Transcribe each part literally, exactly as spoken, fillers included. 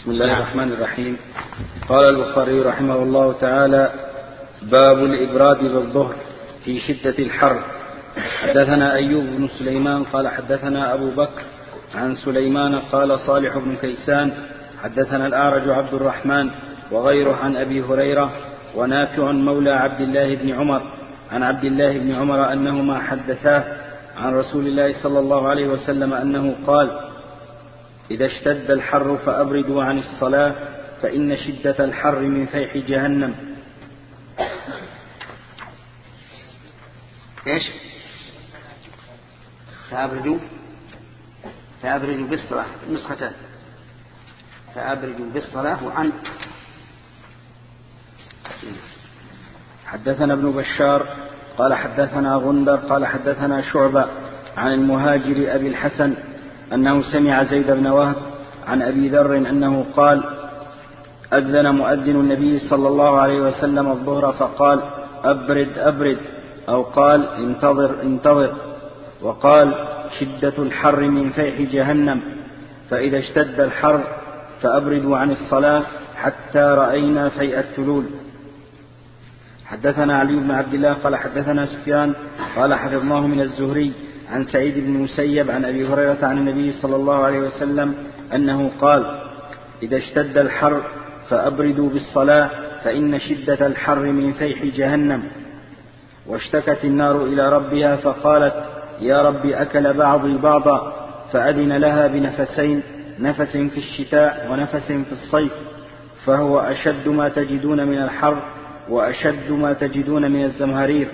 بسم الله الرحمن الرحيم. قال البخاري رحمه الله تعالى: باب الإبراد بالظهر في شدة الحر. حدثنا أيوب بن سليمان قال حدثنا أبو بكر عن سليمان قال صالح بن كيسان حدثنا الأعرج عبد الرحمن وغيره عن أبي هريرة ونافع مولى عبد الله بن عمر عن عبد الله بن عمر أنهما حدثاه عن رسول الله صلى الله عليه وسلم أنه قال: إذا اشتد الحر فأبردوا عن الصلاة فإن شدة الحر من فيح جهنم. إيش؟ فأبردوا فأبردوا بالصلاة نسختان، فأبردوا بالصلاة وعن. حدثنا ابن بشار قال حدثنا غندر قال حدثنا شعبة عن المهاجر أبي الحسن أنه سمع زيد بن وهب عن أبي ذر أنه قال: أذن مؤذن النبي صلى الله عليه وسلم الظهر فقال: أبرد أبرد، أو قال: انتظر انتظر، وقال: شدة الحر من فيح جهنم، فإذا اشتد الحر فأبردوا عن الصلاة حتى رأينا فيء التلول. حدثنا علي بن عبد الله قال حدثنا سفيان قال حفظناه من الزهري عن سعيد بن المسيب عن أبي هريرة عن النبي صلى الله عليه وسلم أنه قال: إذا اشتد الحر فأبردوا بالصلاة فإن شدة الحر من فيح جهنم. واشتكت النار إلى ربها فقالت: يا رب أكل بعضي بعضا، فأذن لها بنفسين، نفس في الشتاء ونفس في الصيف، فهو أشد ما تجدون من الحر وأشد ما تجدون من الزمهرير.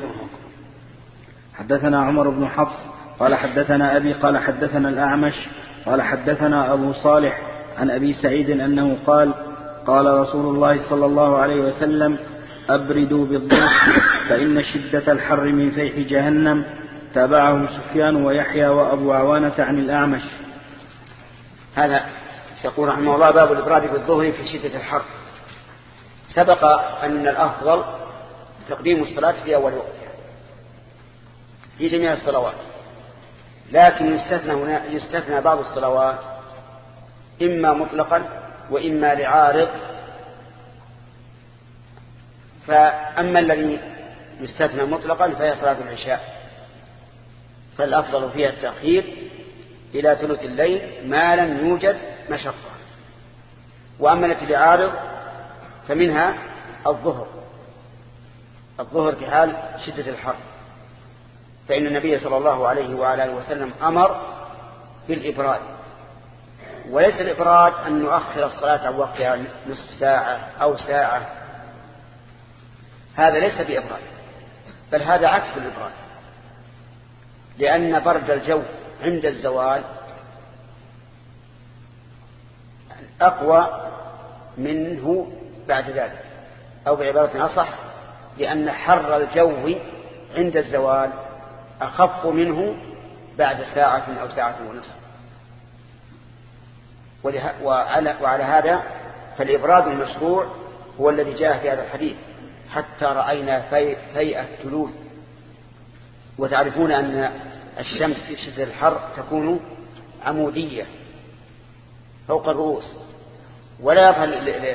حدثنا عمر بن حفص قال حدثنا أبي قال حدثنا الأعمش قال حدثنا أبو صالح عن أبي سعيد أنه قال: قال رسول الله صلى الله عليه وسلم: أبردوا بالظهر فإن شدة الحر من فيح جهنم. تابعه سفيان ويحيى وأبو عوانة عن الأعمش. هذا يقول رحمه الله: باب الإبراد بالظهر في شدة الحر. سبق أن الأفضل تقديم الصلاة في أول وقتها في جميع الصلوات، لكن يستثنى, هنا يستثنى بعض الصلوات إما مطلقا وإما لعارض. فأما الذي يستثنى مطلقا فهي صلاة العشاء، فالأفضل فيها التأخير إلى ثلث الليل ما لم يوجد مشقة. وأما التي لعارض فمنها الظهر الظهر في حال شدة الحر، فإن النبي صلى الله عليه وعلى وسلم أمر بالإبراد. وليس الإبراد أن نؤخر الصلاة عن وقتها نصف ساعة أو ساعة، هذا ليس بإبراد، بل هذا عكس الإبراد، لأن برد الجو عند الزوال أقوى منه بعد ذلك، أو بعبارة أصح لأن حر الجو عند الزوال أخف منه بعد ساعة أو ساعة ونصف. وعلى هذا فالإبراد المشروع هو الذي جاء في هذا الحديث: حتى رأينا فيء التلول. وتعرفون أن الشمس في شدة الحر تكون عمودية فوق الرؤوس، ولا يظهر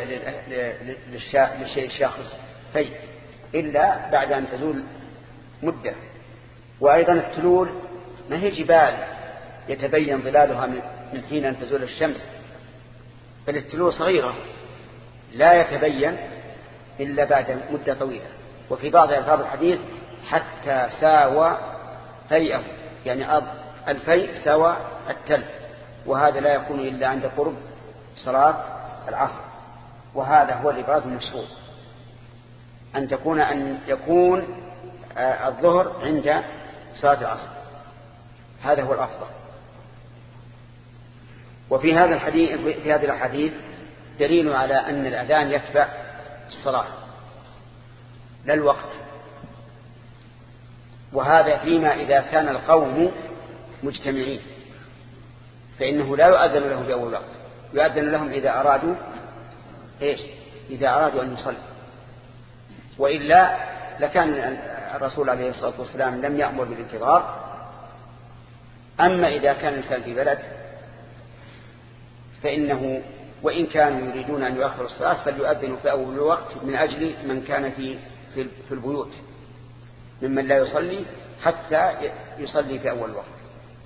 للشيء الشاخص فيء إلا بعد أن تزول مدة. وأيضا التلول ما هي جبال يتبين ظلالها من حين أن تزول الشمس، بل التلول صغيرة لا يتبين إلا بعد مدة طويلة. وفي بعض ألفاظ الحديث: حتى ساوى فيئه، يعني الفيء ساوى التل، وهذا لا يكون إلا عند قرب صلاة العصر. وهذا هو الإبراد المشروع، أن تكون أن يكون الظهر عند صلاة العصر، هذا هو الأفضل. وفي هذا الحديث في هذه الأحاديث دليل على أن الأذان يتبع الصلاة لا الوقت، وهذا فيما إذا كان القوم مجتمعين، فإنه لا يؤذن لهم بأول وقت، يؤذن لهم إذا أرادوا إيش؟ إذا أرادوا أن يصلوا. وإلا لكان الرسول عليه الصلاة والسلام لم يأمر بالانتظار. أما إذا كان الإنسان في بلد فإنه وإن كانوا يريدون أن يؤخروا الصلاة فليؤذنوا في أول الوقت من أجل من كان في في البيوت ممن لا يصلي حتى يصلي في أول الوقت.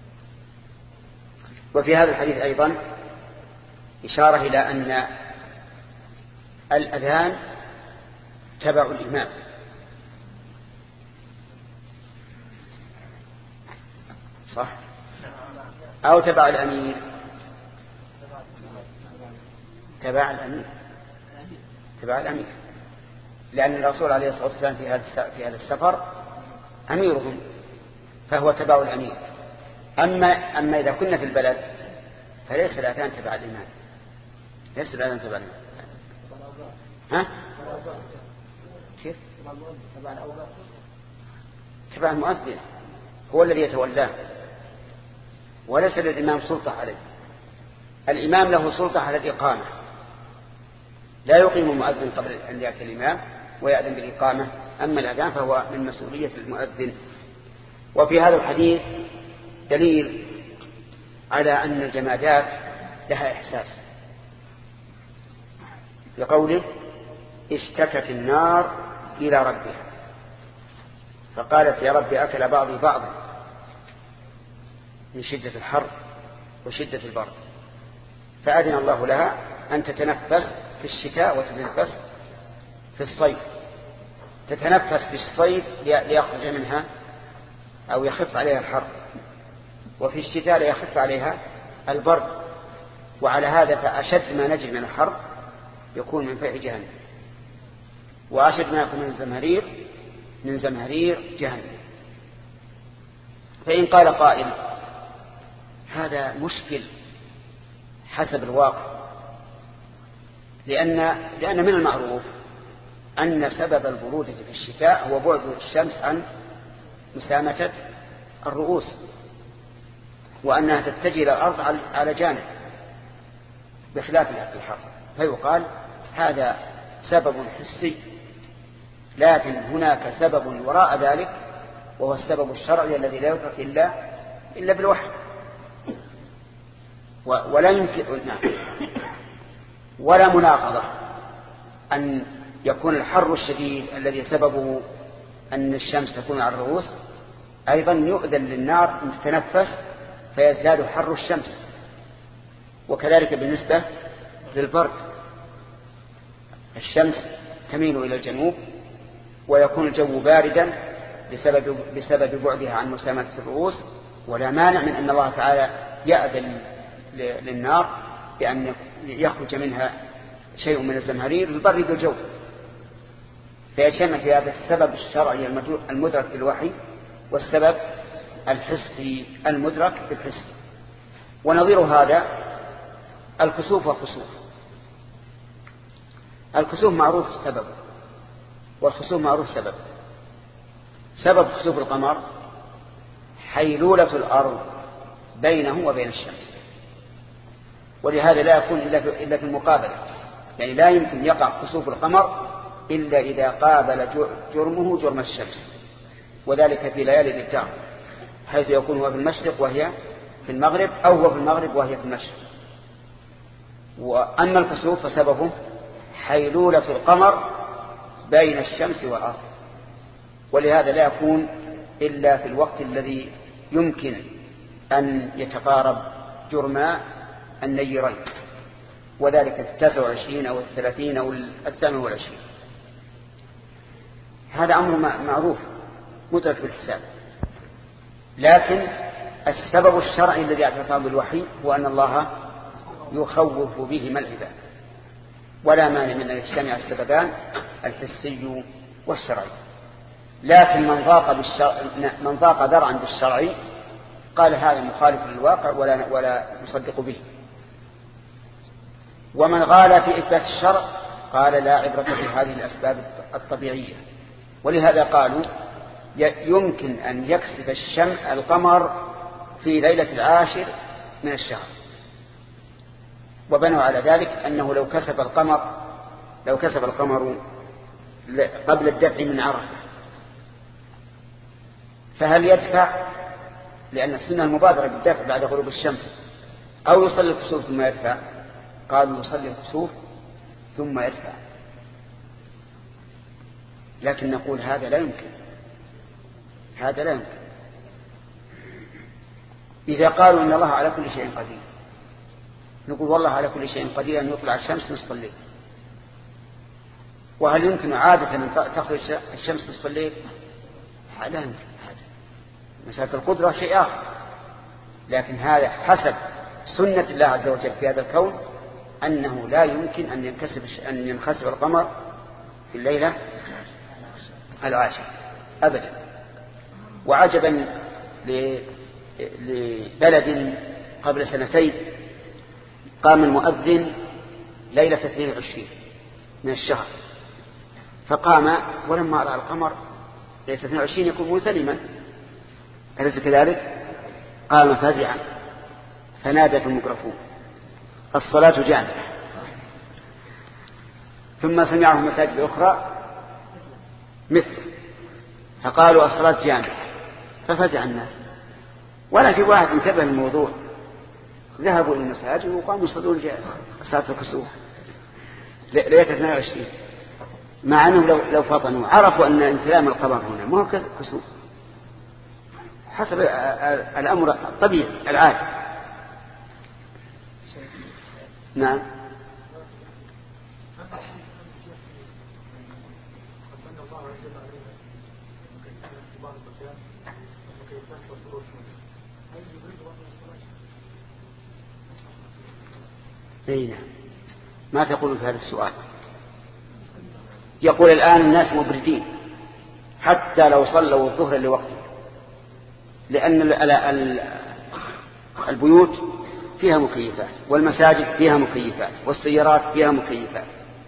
وفي هذا الحديث أيضا إشارة إلى أن الأذان تبع الإمام، صح؟ أو تبع الأمير؟ تبع الأمير، تبع الأمير، لأن الرسول عليه الصلاة والسلام في هذا في هذا السفر أميرهم، فهو تبع الأمير. أما أما إذا كنا في البلد فليس الأذان تبع الإمام، ليس الأذان تبع الإمام. ها؟ كيف؟ تبع المؤذن، هو الذي يتولاه، وليس للإمام سلطة عليه. الإمام له سلطة على الإقامة، لا يقيم المؤذن قبل أن يأتي الإمام ويأذن بالإقامة، أما الأذان فهو من مسؤولية المؤذن. وفي هذا الحديث دليل على أن الجمادات لها إحساس، لقوله اشتكت النار إلى ربها فقالت يا رب أكل بعضي بعضا من شدة الحر وشدة البرد، فأذن الله لها أن تتنفس في الشتاء وتتنفس في الصيف. تتنفس في الصيف ليخرج منها أو يخف عليها الحر، وفي الشتاء ليخف عليها البرد. وعلى هذا فأشد ما نجد من الحر يكون من فيح جهنم، وأشد ما يكون من زمهرير من زمهرير جهنم. فإن قال قائل هذا مشكل حسب الواقع، لأن, لأن من المعروف أن سبب البرودة في الشتاء هو بعد الشمس عن مسامة الرؤوس، وأنها تتجه إلى الأرض على جانب بخلاف الحر. فيقال هذا سبب حسي، لكن هناك سبب وراء ذلك وهو السبب الشرعي الذي لا يدرك إلا إلا بالوحي. ولا يمكن ولا مناقضة أن يكون الحر الشديد الذي سببه أن الشمس تكون على الرؤوس أيضا يؤذن للنار أن تتنفس فيزداد حر الشمس، وكذلك بالنسبة للبرد. الشمس تميل إلى الجنوب ويكون الجو باردا بسبب, بسبب بعدها عن مسامة الرؤوس، ولا مانع من أن الله تعالى يأذن للنار بأن يخرج منها شيء من الزمهرير يبرد الجو، فيجتمع في هذا السبب الشرعي المدرك بالوحي والسبب الحسي المدرك بالحس. ونظير هذا الكسوف والخسوف. الكسوف معروف سبب والخسوف معروف سبب. سبب خسوف القمر حيلولة الأرض بينه وبين الشمس، ولهذا لا يكون إلا في المقابلة، يعني لا يمكن يقع خسوف القمر إلا إذا قابل جرمه جرم الشمس، وذلك في ليالي الإبدار حيث يكون هو في المشرق وهي في المغرب، أو هو في المغرب وهي في المشرق. وأما الكسوف فسببه حيلولة القمر بين الشمس والأرض، ولهذا لا يكون إلا في الوقت الذي يمكن أن يتقارب جرما النيرين، وذلك في التاسع والعشرين أو الثلاثين أو الثامن والعشرين. هذا أمر معروف مدرك بالحساب، لكن السبب الشرعي الذي اعترفه بالوحي هو أن الله يخوف به من العباد، ولا مانع من أن يجتمع السببان الحسي والشرعي. لكن من ضاق بالشرع من ضاق ذرعا بالشرعي قال هذا مخالف للواقع ولا ولا يصدق به. ومن غال في إثبات الشرع قال لا عبرة في هذه الأسباب الطبيعية، ولهذا قالوا يمكن أن يكسف الشمس القمر في ليلة العاشر من الشهر، وبنوا على ذلك أنه لو كسف القمر لو كسف القمر قبل الدفع من عرفة فهل يدفع، لأن السنة المبادرة بالدفع بعد غروب الشمس، أو يصلي الكسوف ثم يدفع؟ قالوا يصلي الكسوف ثم يدفع، لكن نقول هذا لا يمكن، هذا لا يمكن. إذا قالوا إن الله على كل شيء قدير، نقول والله على كل شيء قدير أن يطلع الشمس نصف الليل. وهل يمكن عادة أن تخرج الشمس نصف الليل؟ لا يمكن. هذا مسألة القدرة شيء آخر، لكن هذا حسب سنة الله عز وجل في هذا الكون أنه لا يمكن أن ينكسب أن ينخسف القمر في الليلة العاشرة أبدا. وعجبا لبلد قبل سنتين قام المؤذن ليلة اثنين وعشرين من الشهر، فقام ولما رأى القمر ليلة اثنين وعشرين يكون مسلما، أليس كذلك؟ قام فزعا فنادى في الميكروفون الصلاة جامعة. ثم سمعه مساجد أخرى مثل فقالوا الصلاة جامعة، ففزع الناس. ولا في واحد انتبه الموضوع، ذهبوا إلى المساجد وقاموا يصلون صلاة الكسوف ليلة اثنين وعشرين، مع أنهم لو, لو فطنوا عرفوا أن انسلام القمر هنا ما هو كسوف، حسب الأمر الطبيعي العادي. نعم. أين ما تقول في هذا السؤال؟ يقول الآن الناس مبردين حتى لو صلوا الظهر لوقته، لأن البيوت فيها مكيفات والمساجد فيها مكيفات والسيارات فيها مكيفات،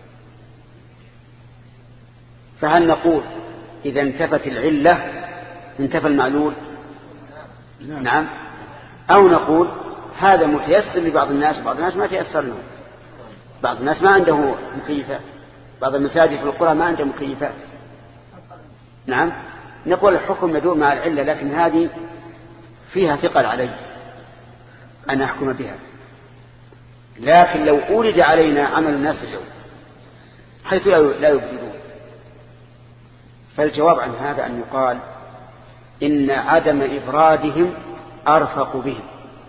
فهل نقول إذا انتفت العلة انتفى المعلول؟ نعم. أو نقول هذا متيسر لبعض الناس وبعض الناس ما تيسر له، بعض الناس ما عنده مكيفات، بعض المساجد في القرى ما عنده مكيفات. نعم. نقول الحكم يدور مع العلة، لكن هذه فيها ثقل علي أن أحكم بها. لكن لو أولد علينا عمل الناس اليوم حيث لا يبدلون، فالجواب عن هذا أن يقال إن عدم إبرادهم أرفق بهم،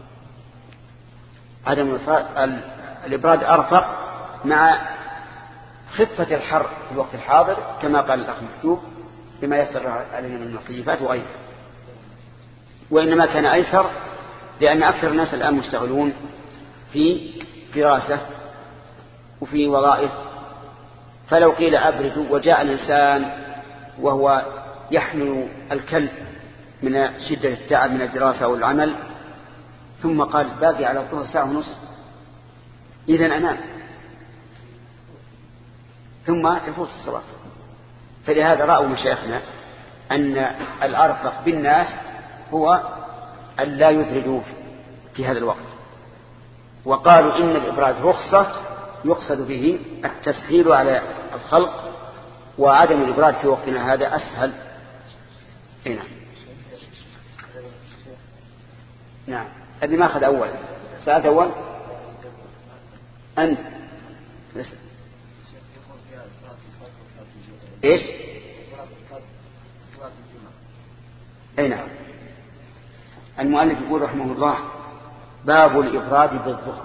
عدم الإبراد أرفق مع خفة الحر في الوقت الحاضر كما قال الأخ مكتوب بما يسر علينا من المكيفات وغيره. وإنما كان أيسر لأن أكثر الناس الآن مشتغلون في دراسة وفي وظائف، فلو قيل أبردوا وجاء الإنسان وهو يحمل الكلب من شدة التعب من الدراسة والعمل ثم قال باقي على الظهر ساعة ونصف إذن أنام ثم تفوت الصلاة. فلهذا رأوا مشايخنا أن الأرفق بالناس هو أن لا يبردوا في هذا الوقت، وقالوا إن الإبراد رخصة يقصد به التسهيل على الخلق، وعدم الإبراد في وقتنا هذا أسهل. هنا نعم. أبي ما أخذ أول سألت أول أنت إيش أي نعم. المؤلف يقول رحمه الله باب الإبراد بالظهر.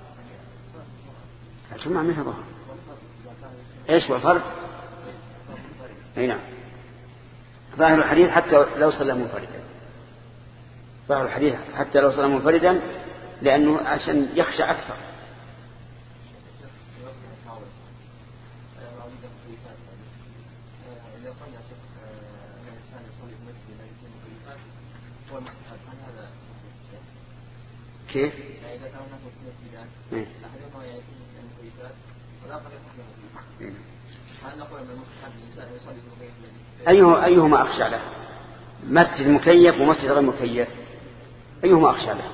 الجمعة منها ظهر إيش والفرق؟ أي نعم. ظاهر الحديث حتى لو صلى منفردا، ظاهر الحديث حتى لو صلى منفردا لأنه عشان يخشى أكثر. كيف؟ إذا كان هناك مسجدان أحدهما يكون المكيفات والآخر يكون هل نقول أن المستحب الإنسان يصلي في المكيف؟ أيه أيهما أخشى له؟ مسجد مكيف ومسجد غير مكيف أيهما أخشى له؟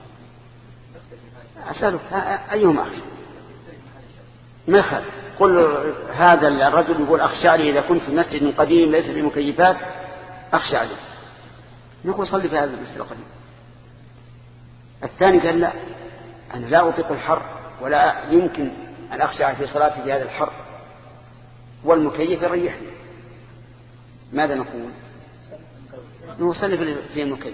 أسألك أيهما أخشى؟ ما يخل قل هذا الرجل يقول أخشى عليه إذا كنت في مسجد قديم ليس في مكيفات أخشى عليه، نقول صلي في هذا المسجد القديم. الثاني قال لا أنا لا أطيق الحر ولا يمكن أن أخشع في صلاتي في هذا الحر والمكيف يريحني. ماذا نقول؟ نصلي في المكيف.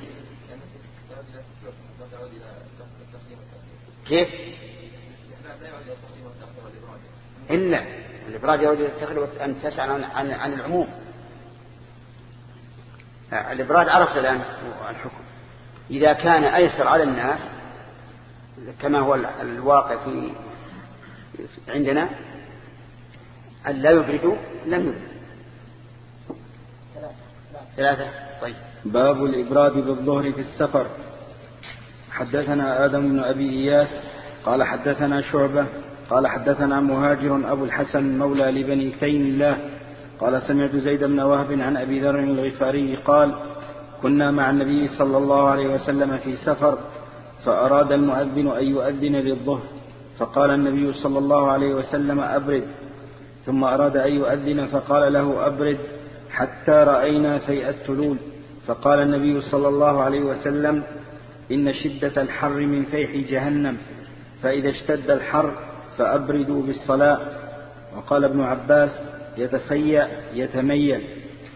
كيف؟ إلا الإبراد يعود إلى التقليل أن تسأل عن, عن, عن العموم. الإبراد عرفت الآن الحكم. إذا كان أيسر على الناس كما هو الواقع في عندنا أن لا يبردوا لم يبردوا. ثلاثة. طيب. باب الإبراد بالظهر في السفر. حدثنا آدم بن أبي إياس قال حدثنا شعبة قال حدثنا مهاجر أبو الحسن مولى لبني تيم الله قال سمعت زيد بن وهب عن أبي ذر الغفاري قال كنا مع النبي صلى الله عليه وسلم في سفر فأراد المؤذن أن يؤذن للظهر فقال النبي صلى الله عليه وسلم أبرد ثم أراد أن يؤذن فقال له أبرد حتى رأينا فيء التلول فقال النبي صلى الله عليه وسلم إن شدة الحر من فيح جهنم فإذا اشتد الحر فأبردوا بالصلاة. وقال ابن عباس يتفيأ يتميل.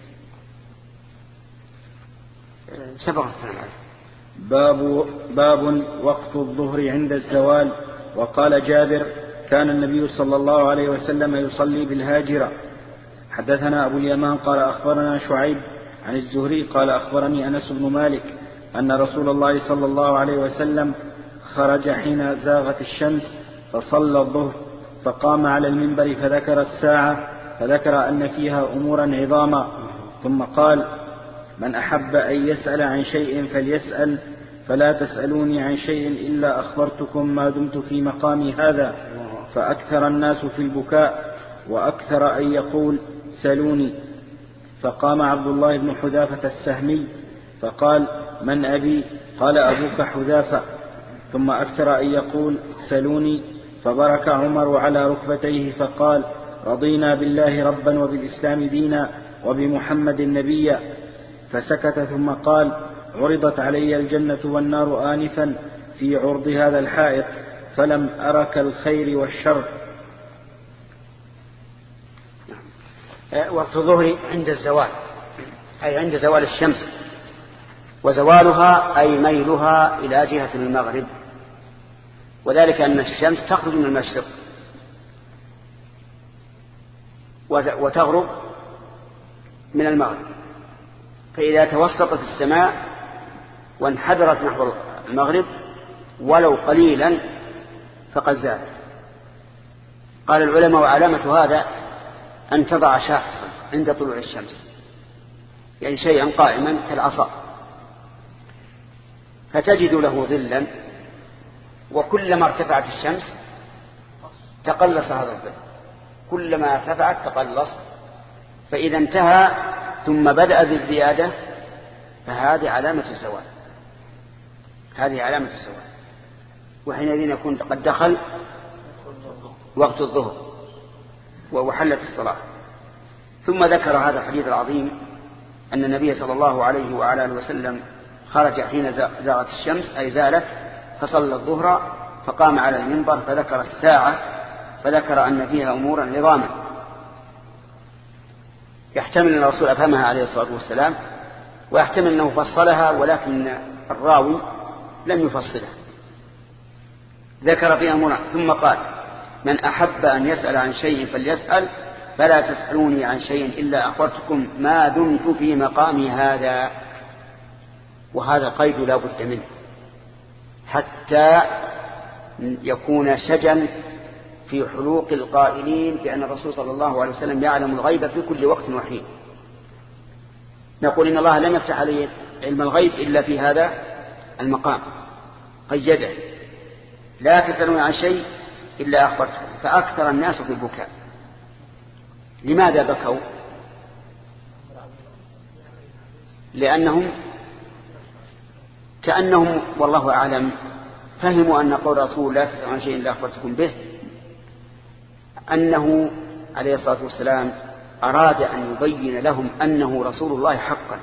باب, باب وقت الظهر عند الزوال. وقال جابر كان النبي صلى الله عليه وسلم يصلي بالهاجرة. حدثنا أبو اليمان قال أخبرنا شعيب عن الزهري قال أخبرني أنس بن مالك أن رسول الله صلى الله عليه وسلم خرج حين زاغت الشمس فصلى الظهر فقام على المنبر فذكر الساعة فذكر أن فيها أمورا عظاما ثم قال من أحب أن يسأل عن شيء فليسأل فلا تسألوني عن شيء إلا أخبرتكم ما دمت في مقامي هذا. فأكثر الناس في البكاء وأكثر أن يقول سلوني. فقام عبد الله بن حذافة السهمي فقال من أبي؟ قال أبوك حذافة. ثم أكثر أن يقول سلوني. فبرك عمر على ركبتيه فقال رضينا بالله ربا وبالإسلام دينا وبمحمد نبيا. فسكت ثم قال عرضت علي الجنة والنار آنفا في عرض هذا الحائط فلم أرك الخير والشر. وقت الظهر عند الزوال أي عند زوال الشمس وزوالها أي ميلها إلى جهة المغرب وذلك أن الشمس تخرج من المشرق وتغرب من المغرب فإذا توسطت السماء وانحدرت نحو المغرب ولو قليلا فقد زالت. قال العلماء وعلامة هذا أن تضع شاخصا عند طلوع الشمس يعني شيئا قائما كالعصا فتجد له ظلا وكلما ارتفعت الشمس تقلص هذا الظل كلما ارتفعت تقلص فإذا انتهى ثم بدأ بالزيادة فهذه علامة الزوال هذه علامة الزوال وحينئذ يكون قد دخل وقت الظهر وحلت الصلاة. ثم ذكر هذا الحديث العظيم أن النبي صلى الله عليه وعلى آله وسلم خرج حين زاغت الشمس أي زالت فصلى الظهر فقام على المنبر فذكر الساعة فذكر أن فيها أمورا عظاما يحتمل أن الرسول أفهمها عليه الصلاة والسلام ويحتمل أنه فصلها ولكن الراوي لم يفصلها ذكر فيها أمورا ثم قال من أحب أن يسأل عن شيء فليسأل فلا تسألوني عن شيء إلا أخبرتكم ما دمت في مقامي هذا. وهذا قيد لا بد منه حتى يكون شجا في حلوق القائلين بأن الرسول صلى الله عليه وسلم يعلم الغيب في كل وقت وحين. نقول إن الله لم يفتح عليه علم الغيب إلا في هذا المقام قيده لا تسألون عن شيء إلا أخبرتكم. فأكثر الناس في البكاء. لماذا بكوا؟ لأنهم كأنهم والله أعلم فهموا أن قول رسول لا تسألون عن شيء إلا أخبرتكم به أنه عليه الصلاة والسلام أراد أن يبين لهم أنه رسول الله حقا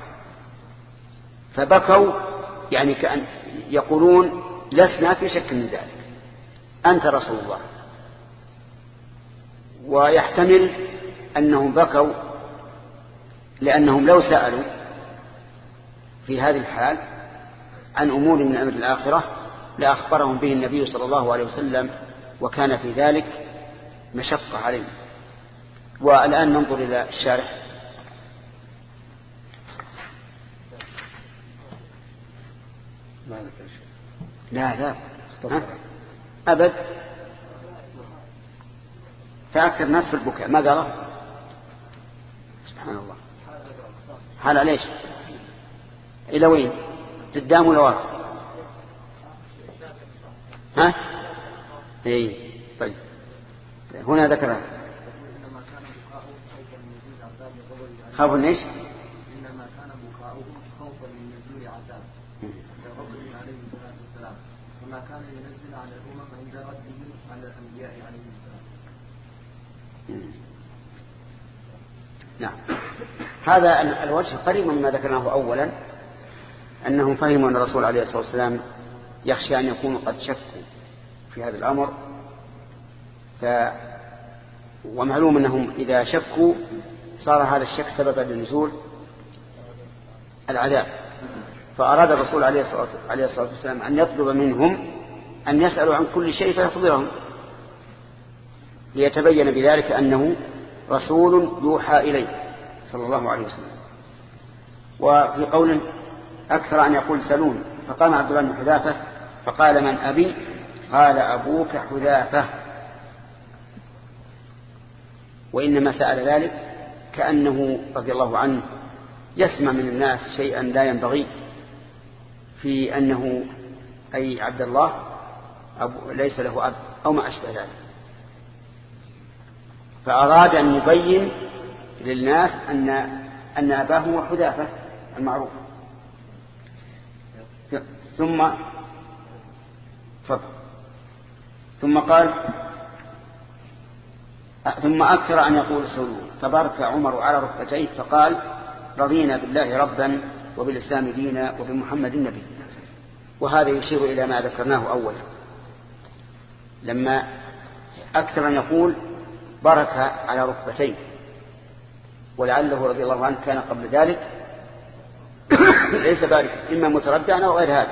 فبكوا يعني كأن يقولون لسنا في شك من ذلك أنت رسول الله. ويحتمل أنهم بكوا لأنهم لو سألوا في هذه الحال عن أمور من أمر الآخرة لأخبرهم به النبي صلى الله عليه وسلم، وكان في ذلك مشقة عليهم. والآن ننظر إلى الشارح. لا لا أبد، فأكثر الناس في البكاء. ما قال؟ سبحان الله. حال ليش؟ إلى وين؟ قدام ولا ورا؟ ها؟ إيه طيب. هنا ذكر خوف ليش؟ إنما كان بكاؤهم خوفا من نزول عذاب الرسول عليه الصلاة والسلام، وما كان ينزل على الأمم عند ردهم على الأنبياء عليه السلام. نعم. هذا الوجه قريب مما ذكرناه أولا، أنهم فهموا أن الرسول عليه الصلاة والسلام يخشى أن يكونوا قد شكوا في هذا الأمر، ف ومعلوم أنهم إذا شكوا صار هذا الشك سببا لنزول العذاب. فأراد الرسول عليه الصلاة والسلام أن يطلب منهم أن يسألوا عن كل شيء فيخبرهم، ليتبين بذلك أنه رسول يوحى إليه صلى الله عليه وسلم. وفي قول أكثر أن يقول سلون، فقام عبد الله بن حذافة فقال من أبي؟ قال أبوك حذافة. وإنما سأل ذلك كأنه رضي الله عنه يسمع من الناس شيئا لا ينبغي في أنه أي عبد الله أبو ليس له أب أو ما أشبه ذلك، فأراد أن يبين للناس أن أن أباه هو حذافة المعروف. ثم فضل. ثم قال ثم أكثر أن يقول سلون، فبارك عمر على ركبتيه فقال رضينا بالله ربا وبالإسلام دينا وبمحمد نبي. وهذا يشير إلى ما ذكرناه أولا، لما أكثر أن يقول بارك على ركبتيه، ولعله رضي الله عنه كان قبل ذلك ليس بارك، إما متربعا أو غير هذا.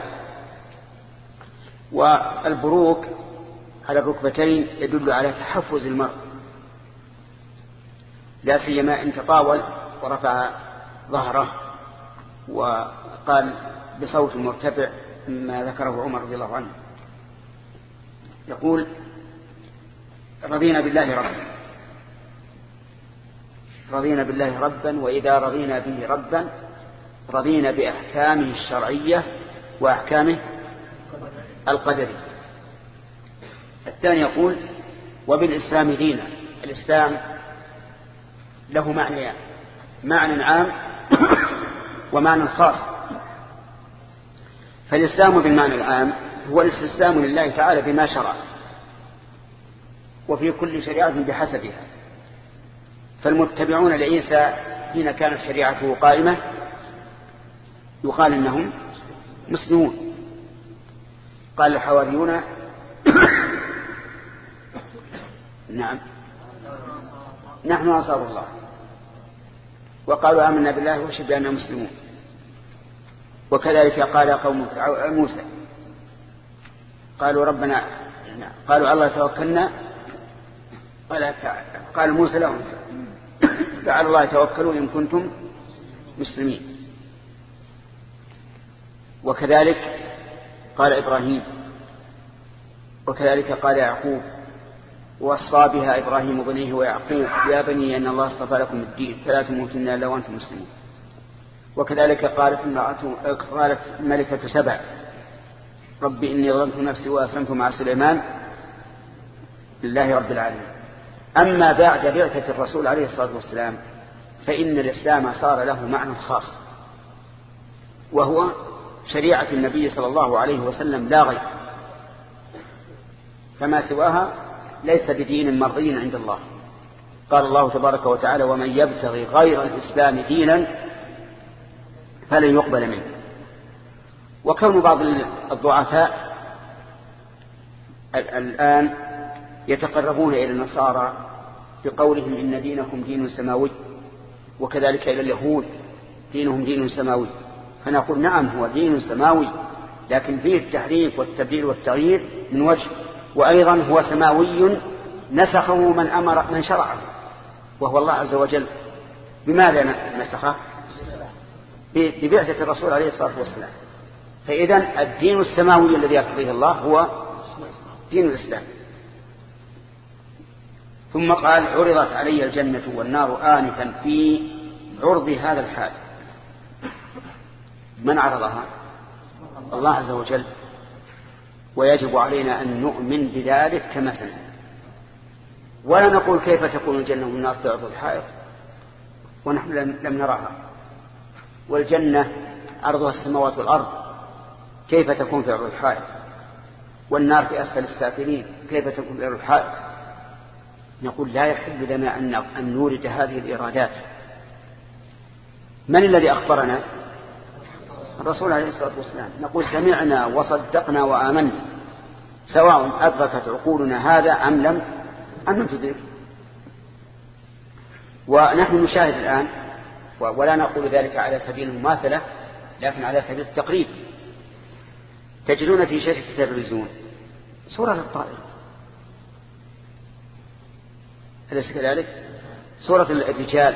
والبروك على الركبتين يدل على تحفز المرء، لا سيما إن تطاول ورفع ظهره وقال بصوت مرتفع ما ذكره عمر رضي الله عنه. يقول رضينا بالله ربا، رضينا بالله ربا، وإذا رضينا به ربا رضينا بأحكامه الشرعية وأحكامه القدرية. الثاني يقول وبالإسلام دينا. الإسلام له معنيان، معنى عام ومعنى خاص. فالإسلام بالمعنى العام هو الاستسلام لله تعالى بما شرع، وفي كل شريعة بحسبها. فالمتبعون لعيسى حين كانت شريعته قائمة يقال إنهم مسلمون. قال الحواريون نعم نحن أنصار الله، وقالوا آمنا بالله واشهد بأننا مسلمون. وكذلك قال قوم موسى قالوا ربنا، قالوا على الله توكلنا، قال موسى لهم فعلى الله توكلوا إن كنتم مسلمين. وكذلك قال إبراهيم، وكذلك قال يعقوب، ووصى بها إبراهيم بنيه ويعقوب يا بني أن الله اصطفى لكم الدين فلا تموتن إلا وأنتم مسلمون. وكذلك قالت قالت ملكة سبع رب إني ظلمت نفسي وأسلمت مع سليمان لله رب العالمين. أما بعد بعثة الرسول عليه الصلاة والسلام فإن الإسلام صار له معنى خاص، وهو شريعة النبي صلى الله عليه وسلم لا غير، فما سواها ليس بدين مرضي عند الله. قال الله تبارك وتعالى ومن يبتغي غير الإسلام دينا فلن يقبل منه. وكون بعض الضعفاء الآن يتقربون إلى النصارى بقولهم إن دينكم دين سماوي، وكذلك إلى اليهود دينهم دين سماوي، فنقول نعم هو دين سماوي، لكن فيه التحريف والتبديل والتغيير من وجه، وأيضا هو سماوي نسخه من أمر من شرعه وهو الله عز وجل. بماذا نسخه؟ ببعثة الرسول عليه الصلاة والسلام. فإذا الدين السماوي الذي يقضيه الله هو دين الإسلام. ثم قال عرضت علي الجنة والنار آنفا في عرض هذا الحال. من عرضها؟ الله عز وجل، ويجب علينا أن نؤمن بذلك كما سمعنا، ولا نقول كيف تكون الجنة والنار في عرض الحائط ونحن لم نراها. والجنة عرضها السماوات والأرض، كيف تكون في عرض الحائط؟ والنار في أسفل السافلين، كيف تكون في عرض الحائط؟ نقول لا يحل لنا أن نورد هذه الإرادات. من الذي أخبرنا؟ الرسول عليه الصلاة والسلام. نقول سمعنا وصدقنا وآمنا، سواء أدركت عقولنا هذا أم لم أم لم تدرك. ونحن نشاهد الآن، ولا نقول ذلك على سبيل المماثلة لكن على سبيل التقريب، تجدون في شاشة التلفزيون صورة الطائرة، أليس كذلك؟ صورة الرجال،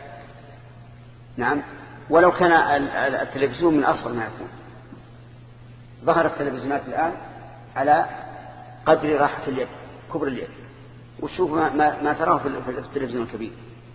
نعم، ولو كان التلفزيون من أصغر ما يكون. ظهرت التلفزيونات الآن على قدر راحة اليد، كبر اليد، وشوف ما, ما, ما تراه في التلفزيون الكبير.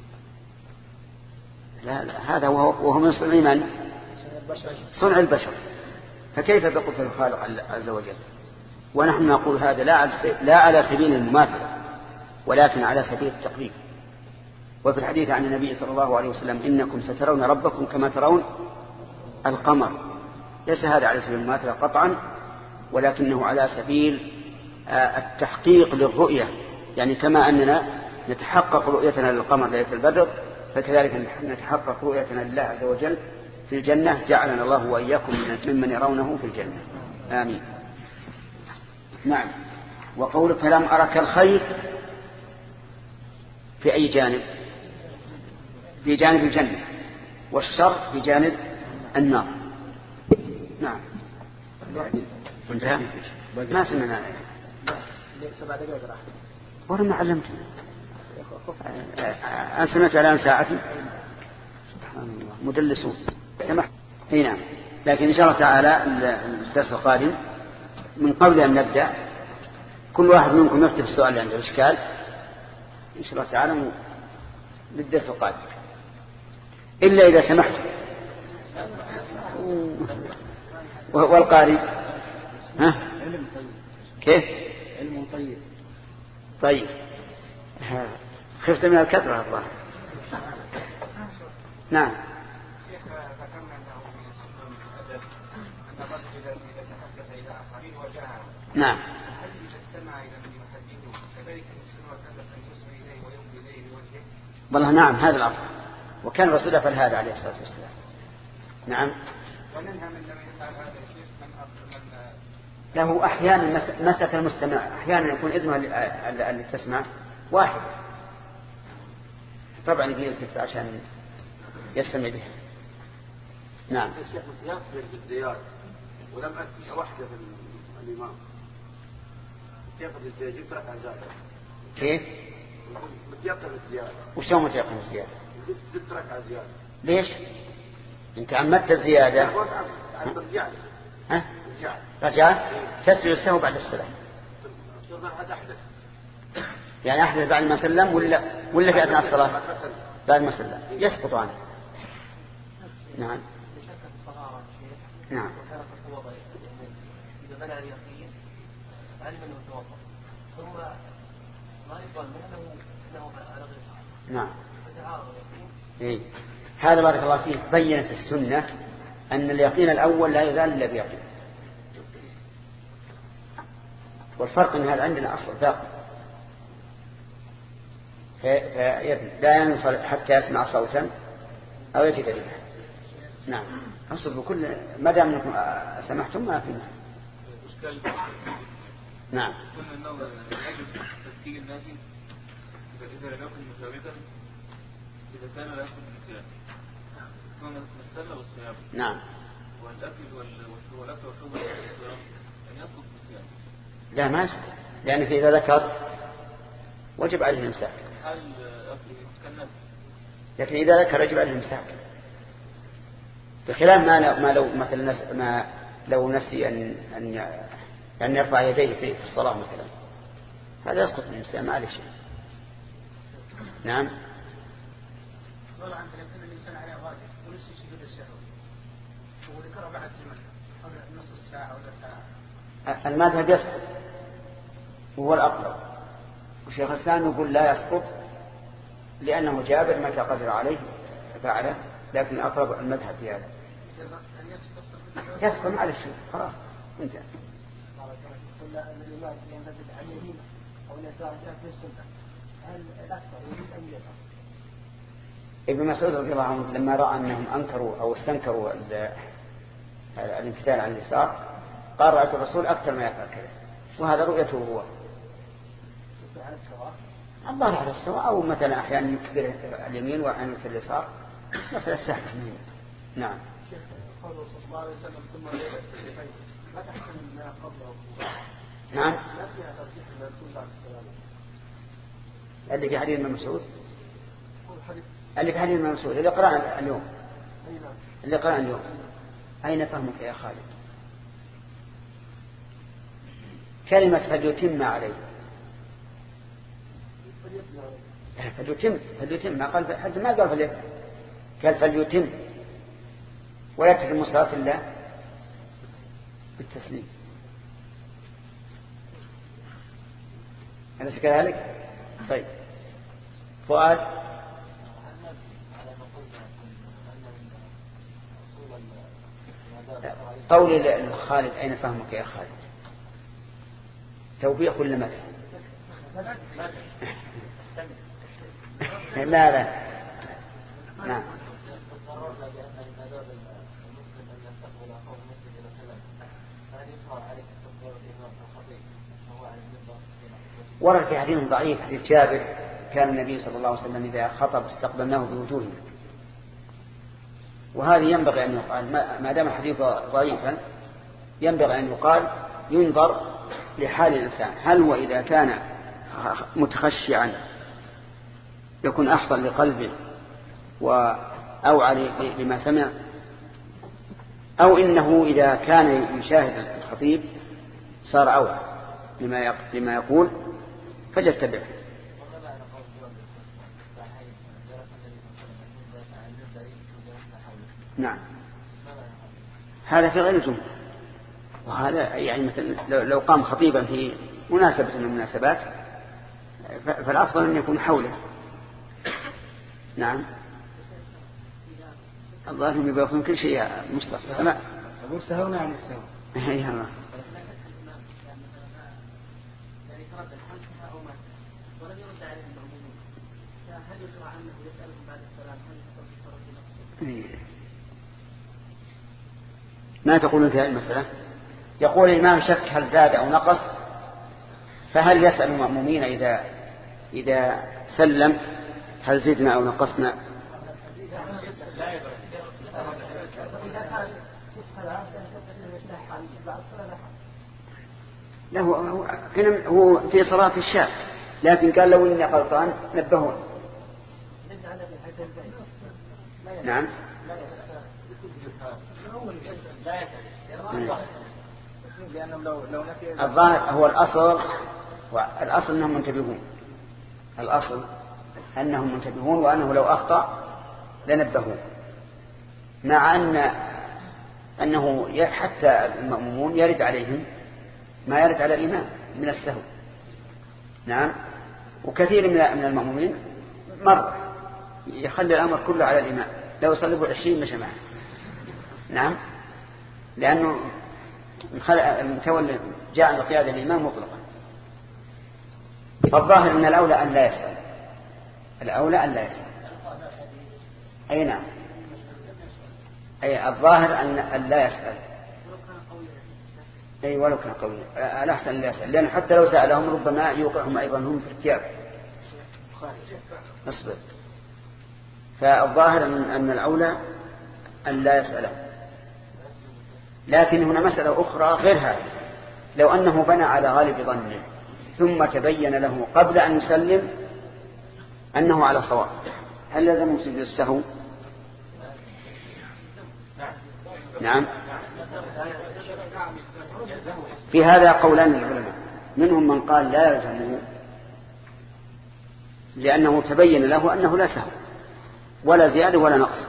لا لا، هذا وهو, وهو من صنع من؟ صنع البشر، فكيف بقدرة الخالق عز وجل؟ ونحن نقول هذا لا على سبيل المماثلة ولكن على سبيل التقريب. وفي الحديث عن النبي صلى الله عليه وسلم إنكم سترون ربكم كما ترون القمر، ليس هذا على سبيل المماثلة قطعا، ولكنه على سبيل التحقيق للرؤية، يعني كما أننا نتحقق رؤيتنا للقمر ليلة البدر، فكذلك نتحقق رؤيتنا لله عز وجل في الجنة. جعلنا الله وإياكم ممن يرونه في الجنة، آمين. نعم. وقولك فلم أرك الخير في أي جانب؟ في جانب الجنة، والشر في جانب النار. نعم. انتهى؟ ما سمعنا ولما علمتنا أن سمعت الآن ساعتي. سبحان الله، مدلسون. سمح. اي نعم. لكن إن شاء الله تعالى الدرس القادم من قبل أن نبدأ كل واحد منكم يكتب السؤال اللي عنده إشكال إن شاء الله تعالى للدرس القادم، إلا إذا سمحت. والقارئ ها كيف؟ علم طيب. طيب، خفت من الكثرة الله. نعم. نعم. والله نعم، هذا الأمر، وكان الرسول يفعل هذا عليه الصلاة والسلام. نعم. له أحيانا مسألة المستمع، أحيانا يكون إذنه اللي تسمع واحد، طبعا يجي الكتف عشان يستمع به. نعم. الشيخ متيقظ بالزيارة ولم أكن واحدة في الإمام، متيقظ بالزيارة جبت ركعة زيادة. كيف؟ متيقظ بالزيارة. وش هو متيقظ بالزيادة؟ جبت ركعة زيادة. ليش؟ أنت عمدت الزيادة. رجعت. ها؟ رجعت؟ تسجد السهو بعد السلام. يعني أحدث بعد ما سلم ولا ولا في أثناء الصلاة؟ بعد ما سلم يسقط عنه. نعم. نعم. إذا بنى اليقين علم أنه توضأ ثم ما يقال منه أنه على غير صحيح. نعم. فتعارض اليقين. إيه. هذا بارك الله فيه بينت السنة أن اليقين الأول لا يزال إلا بيقين، والفرق أن هذا عندنا أصل باقي، لا ينصرف حتى يسمع صوتا أو يجد ريحا. نعم. أصل بكل ما دام أنكم سمحتم ما في. نعم. قلنا أنه يجب تفكير الناجي إذا لم يكن مشابكا إذا كان لا يكون نسيان ثم نسل والصيام. نعم. والأكل والأكل والشرب والصيام أن يسقط نسيان. لا ما يسقط، لأنه إذا ذكر وجب عليه الإمساك. هل أكله كالناس؟ لكن إذا ذكر يجب عليه الإمساك، بخلاف ما ما لو مثلا ما لو نسي أن أن أن يرفع يديه في الصلاة مثلا، هذا يسقط الإنسان ما عليه شيء. نعم. والله أنت لو كان الإنسان عليه واجب ونسي سجود السهو وذكره بعد زمن قبل نصف ساعة ولا ساعة، المذهب يسقط وهو الأقرب، والشيخ الإسلام يقول لا يسقط لأنه جابر متى قدر عليه فعله، لكن أقرب المذهب في هذا يسقط على الشيء خلاص انتهى. قلنا أن الإمام ينبذل عن يمينه أو اليسار جاء في السنة، هل الأكثر يمين أم يسار؟ ابن مسعود رضي الله عنه لما رأى أنهم أنكروا أو استنكروا الانفتال عن اليسار قال رأيت الرسول أكثر ما يفعل كذا، وهذا رؤيته هو. الظاهر على السواء، أو مثلا أحيانا يكبر اليمين وأحيانا يكبر اليسار، مسألة سهلة. نعم. قوله صلى الله عليه وسلم ثم ليلة الصحيحين لا تحكم ما قبله. نعم. لا فيها ترجيح المرسول بعد السلام. اللي في حديث ابن مسعود، اللي في حديث ابن مسعود اللي قرأنا اليوم، اللي قرأنا اليوم، أين فهمك يا خالد؟ كلمة فليتم عليه، فليتم فليتم ما قال حد ما قال فليتم، قال فليتم ولا تتم صلاة الله بالتسليم. أليس كذلك؟ طيب فؤاد. قولي لخالد أين فهمك يا خالد؟ توبيخ ولا مدح؟ لا لا نعم. ورد في حديث ضعيف حديث جابر كان النبي صلى الله عليه وسلم إذا خطب استقبلناه بوجوهنا، وهذه ينبغي أن يقال ما دام الحديث ضعيفا ينبغي أن يقال ينظر لحال الإنسان، هل هو إذا كان متخشعا يكون أحضر لقلبه وأوعى لما سمع، أو إنه إذا كان يشاهد الخطيب صار أوعى لما يقول فليتبعه. نعم هذا في غير الجمهور، وهذا يعني مثل لو قام خطيبا في مناسبة من المناسبات فالأفضل أن يكون حوله. نعم الظاهر يبقون كل شيء مستصف. لا أقول سهونا عن السهو. أي الله. ما تقولون في هذه المسألة؟ يقول الإمام شك هل زاد أو نقص، فهل يسأل المأمومين إذا إذا سلم هل زدنا أو نقصنا؟ لا هو هو في صلاة الشاك، لكن قال لو إني غلطان نبهون. نعم الظاهر هو الأصل الأصل أنهم منتبهون، الأصل أنهم منتبهون وأنه لو أخطأ لنبهون، مع أن أنه حتى المأمومون يرد عليهم ما يرد على الإمام من السهو. نعم وكثير من المأمومين مر يخلي الأمر كله على الإمام، لو صلبوا عشرين مشى معه. نعم لأنه المتولي جاء عن القيادة الإمام مطلقا. فالظاهر أن الأولى أن لا يسأل، الأولى أن لا يسأل. أي نعم أي الظاهر أن لا يسأل. أي ولو كان قويا الأحسن لا يسأل، لأن حتى لو سألهم ربما يوقعهم أيضا هم في ارتياب. اصبر. فالظاهر أن الأولى أن لا يسأله. لكن هنا مسألة أخرى غير هذه، لو أنه بنى على غالب ظنه ثم تبين له قبل أن يسلم أنه على صواب، هل لازم سجود السهو؟ نعم. في هذا قولان للعلماء، منهم من قال لا يلزمه لأنه تبين له أنه لا سهو ولا زيادة ولا نقص،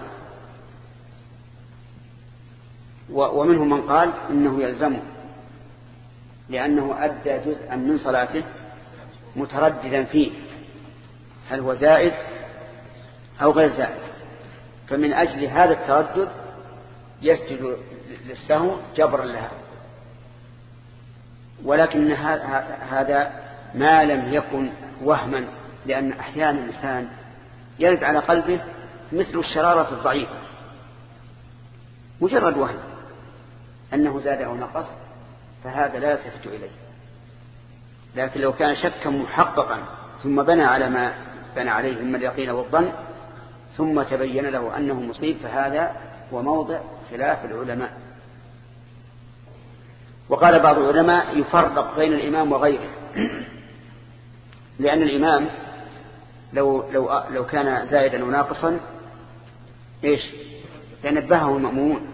ومنهم من قال إنه يلزمه لأنه أدى جزءا من صلاته مترددا فيه هل هو زائد أو غير زائد، فمن أجل هذا التردد يسجد للسهو جبرا لها. ولكن هذا ما لم يكن وهما، لأن أحيانا الإنسان يرد على قلبه مثل الشرارة الضعيفة مجرد وهم أنه زاد أو نقص، فهذا لا يلتفت إليه. لكن لو كان شكا محققا ثم بنى على ما بنى عليه من اليقين والظن ثم تبين له أنه مصيب، فهذا هو موضع خلاف العلماء. وقال بعض العلماء يفرق بين الإمام وغيره، لأن الإمام لو, لو, لو كان زائدا وناقصا إيش تنبهه المأمومون،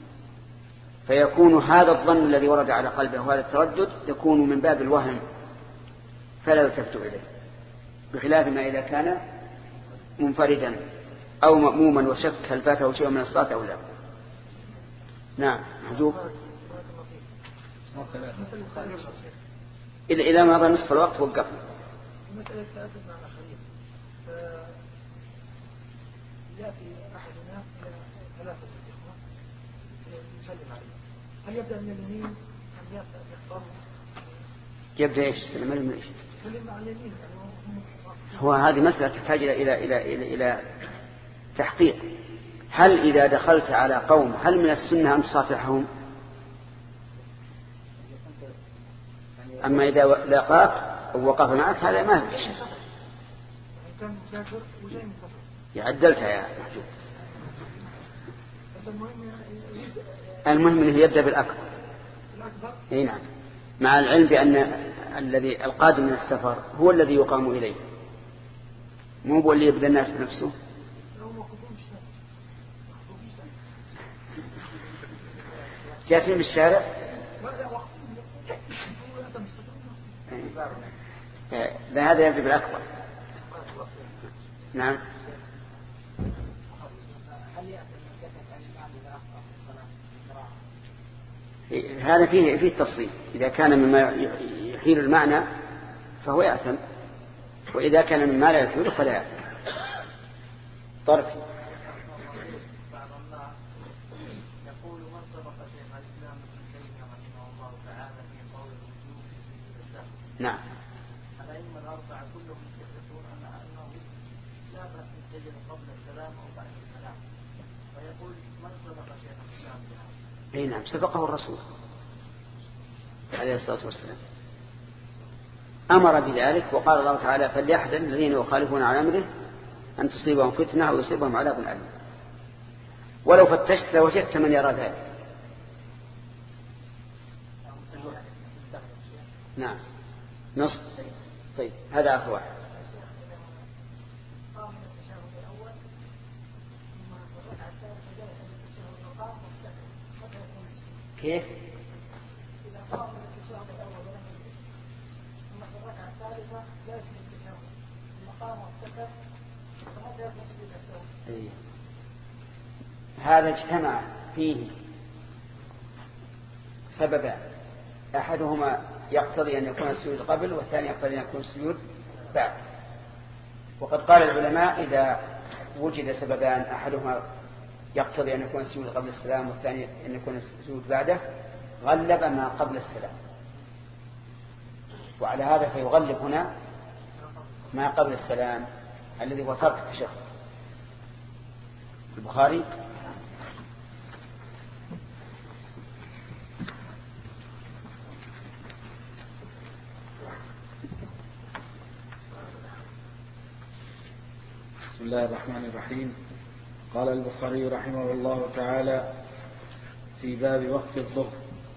فيكون هذا الظن الذي ورد على قلبه وهذا التردد يكون من باب الوهم فلا يلتفت إليه، بخلاف ما إذا كان منفردا أو مأموما وشك هل فاته شيء من الصلاة أو لا. نعم. محجوب إذا إذا مضى نصف الوقت وقف. مسألة ثلاثة مع الآخرين، يأتي أحدنا إلى ثلاثة الإخوة يسلم عليه، هل يبدأ من اليمين أم يختار؟ يبدأ إيش؟ سلم عليه إيش؟ سلم على اليمين. هو هذه مسألة تحتاج إلى إلى إلى إلى, إلى تحقيق. هل إذا دخلت على قوم هل من السنة أن تصافحهم؟ أما إذا لقاك أو وقف معك هذا ما في شيء. عدلتها يا محجوب. المهم أنه يبدأ بالأكبر. أي نعم، مع العلم بأن الذي القادم من السفر هو الذي يقام إليه، مو هو اللي يبدأ الناس بنفسه. جالسين بالشارع لا، هذا يبدأ بالأكبر. نعم. هذا فيه فيه تفصيل، إذا كان مما يحيل المعنى فهو يأثم، وإذا كان مما لا يحيله فلا يأثم. طرف يقول من سبق شيخ الإسلام ابن تيمية رحمه الله تعالى في قول الوجوب في سجود السهو. نعم. الأئمة الأربعة كلهم يتفقون أن أنه لا بأس بالسجد قبل السلام أو بعد السلام، فيقول من سبق شيخ الإسلام بهذا؟ أي نعم، سبقه الرسول عليه الصلاة والسلام، أمر بذلك، وقال الله تعالى فليحذر الذين يخالفون عن أمره أن تصيبهم فتنة أو يصيبهم عذاب أليم. ولو فتشت لوجدت من يرى ذلك. نعم. نصف. طيب هذا آخر واحد. كيف؟ أيه. هذا اجتمع فيه سببان، أحدهما يقتضي أن يكون السجود قبل، والثاني يقتضي أن يكون السجود بعد. وقد قال العلماء إذا وجد سببان أحدهما يقتضي أن يكون السجود قبل السلام والثاني أن يكون السجود بعده، غلب ما قبل السلام، وعلى هذا فيغلب هنا ما قبل السلام الذي هو ترك التشهد. البخاري بسم الله الرحمن الرحيم. قال البخاري رحمه الله تعالى في باب وقت الظهر: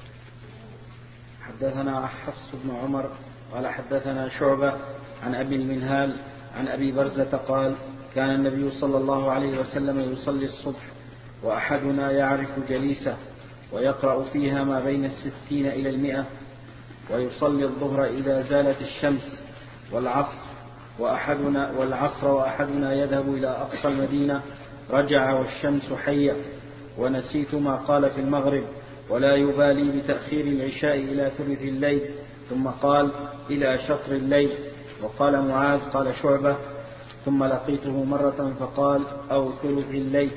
حدثنا حفص بن عمر قال حدثنا شعبة عن أبي المنهال عن أبي برزة قال: كان النبي صلى الله عليه وسلم يصلي الصبح وأحدنا يعرف جليسه ويقرأ فيها ما بين الستين إلى المئة، ويصلي الظهر إذا زالت الشمس والعصر وأحدنا والعصر وأحدنا يذهب إلى أقصى المدينة رجع والشمس حية. ونسيت ما قال في المغرب: ولا يبالي بتأخير العشاء إلى ثلث الليل، ثم قال: إلى شطر الليل. وقال معاذ قال شعبة: ثم لقيته مرة فقال: أو ثلث الليل.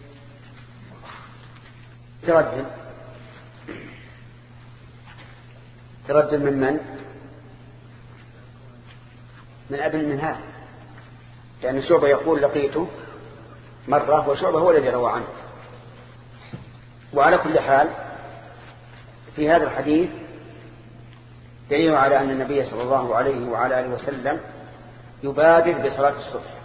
تردد تردد من من؟ من أبي المنهال، لأن شعبة يقول لقيته مرة، وشعبة هو الذي روى عنه. وعلى كل حال في هذا الحديث دليل على أن النبي صلى الله عليه وعلى آله وسلم يبادر بصلاة الصبح،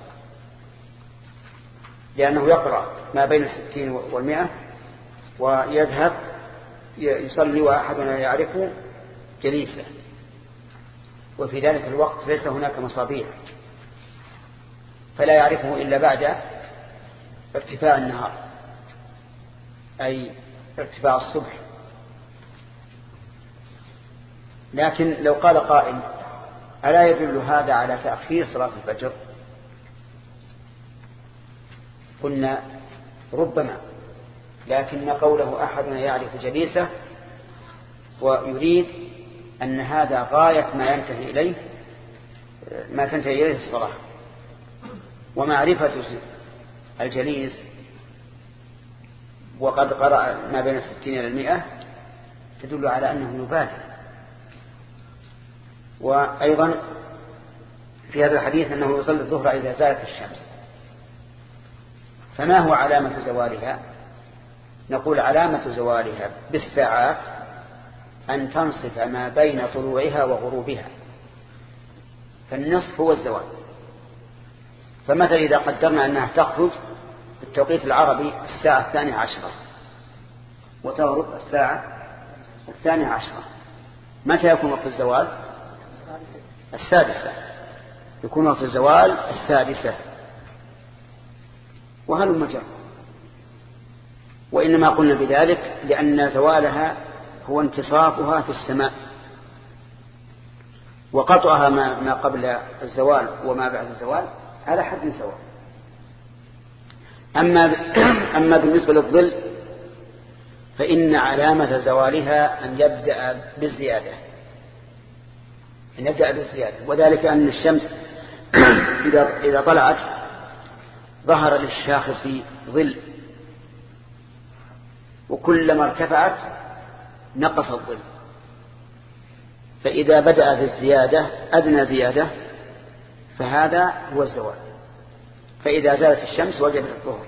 لأنه يقرأ ما بين الستين والمئة ويذهب يصلي وأحدنا يعرف جليسه، وفي ذلك الوقت ليس هناك مصابيح فلا يعرفه إلا بعد ارتفاع النهار، أي ارتفاع الصبح. لكن لو قال قائل: ألا يدل هذا على تأخير صلاة الفجر؟ قلنا ربما، لكن قوله أحدنا يعرف جليسه ويريد أن هذا غاية ما ينتهي إليه ما تنتهي إليه الصلاة. ومعرفة الجليس وقد قرأ ما بين الستين إلى المئة تدل على أنه يبادر. وأيضا في هذا الحديث أنه يصلي الظهر إذا زالت الشمس. فما هو علامة زوالها؟ نقول علامة زوالها بالساعات أن تنصف ما بين طلوعها وغروبها، فالنصف هو الزوال. فمثلا إذا قدرنا أنها تخرج بالتوقيت العربي الساعة الثانية عشرة وتغرب الساعة الثانية عشرة، متى يكون وقت الزوال؟ السادسة. يكون وقت الزوال السادسة. وهل المجر؟ وإنما قلنا بذلك لأن زوالها هو انتصافها في السماء، وقطعها ما قبل الزوال وما بعد الزوال على حد سواء. أما أما بالنسبة للظل فإن علامة زوالها أن يبدأ بالزيادة أن يبدأ بالزيادة وذلك أن الشمس إذا إذا طلعت ظهر للشاخص ظل، وكلما ارتفعت نقص الظل، فإذا بدأ بالزيادة أدنى زيادة فهذا هو الزوال. فإذا زالت الشمس وجبت الظهر.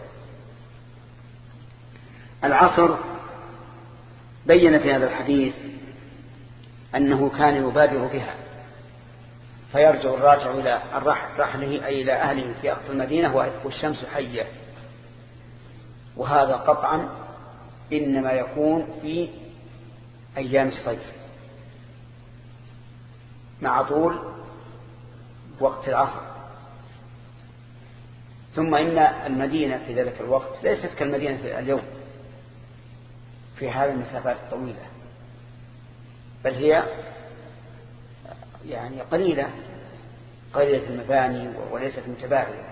العصر بين في هذا الحديث أنه كان يبادر بها، فيرجع الراجع إلى رحله أي إلى أهله في أقصى المدينة والشمس حية. وهذا قطعا إنما يكون في أيام الصيف مع طول وقت العصر. ثم إن المدينة في ذلك الوقت ليست كالمدينة في اليوم في هذه المسافات الطويلة، بل هي يعني قليلة قليلة المباني وليست متباعدة.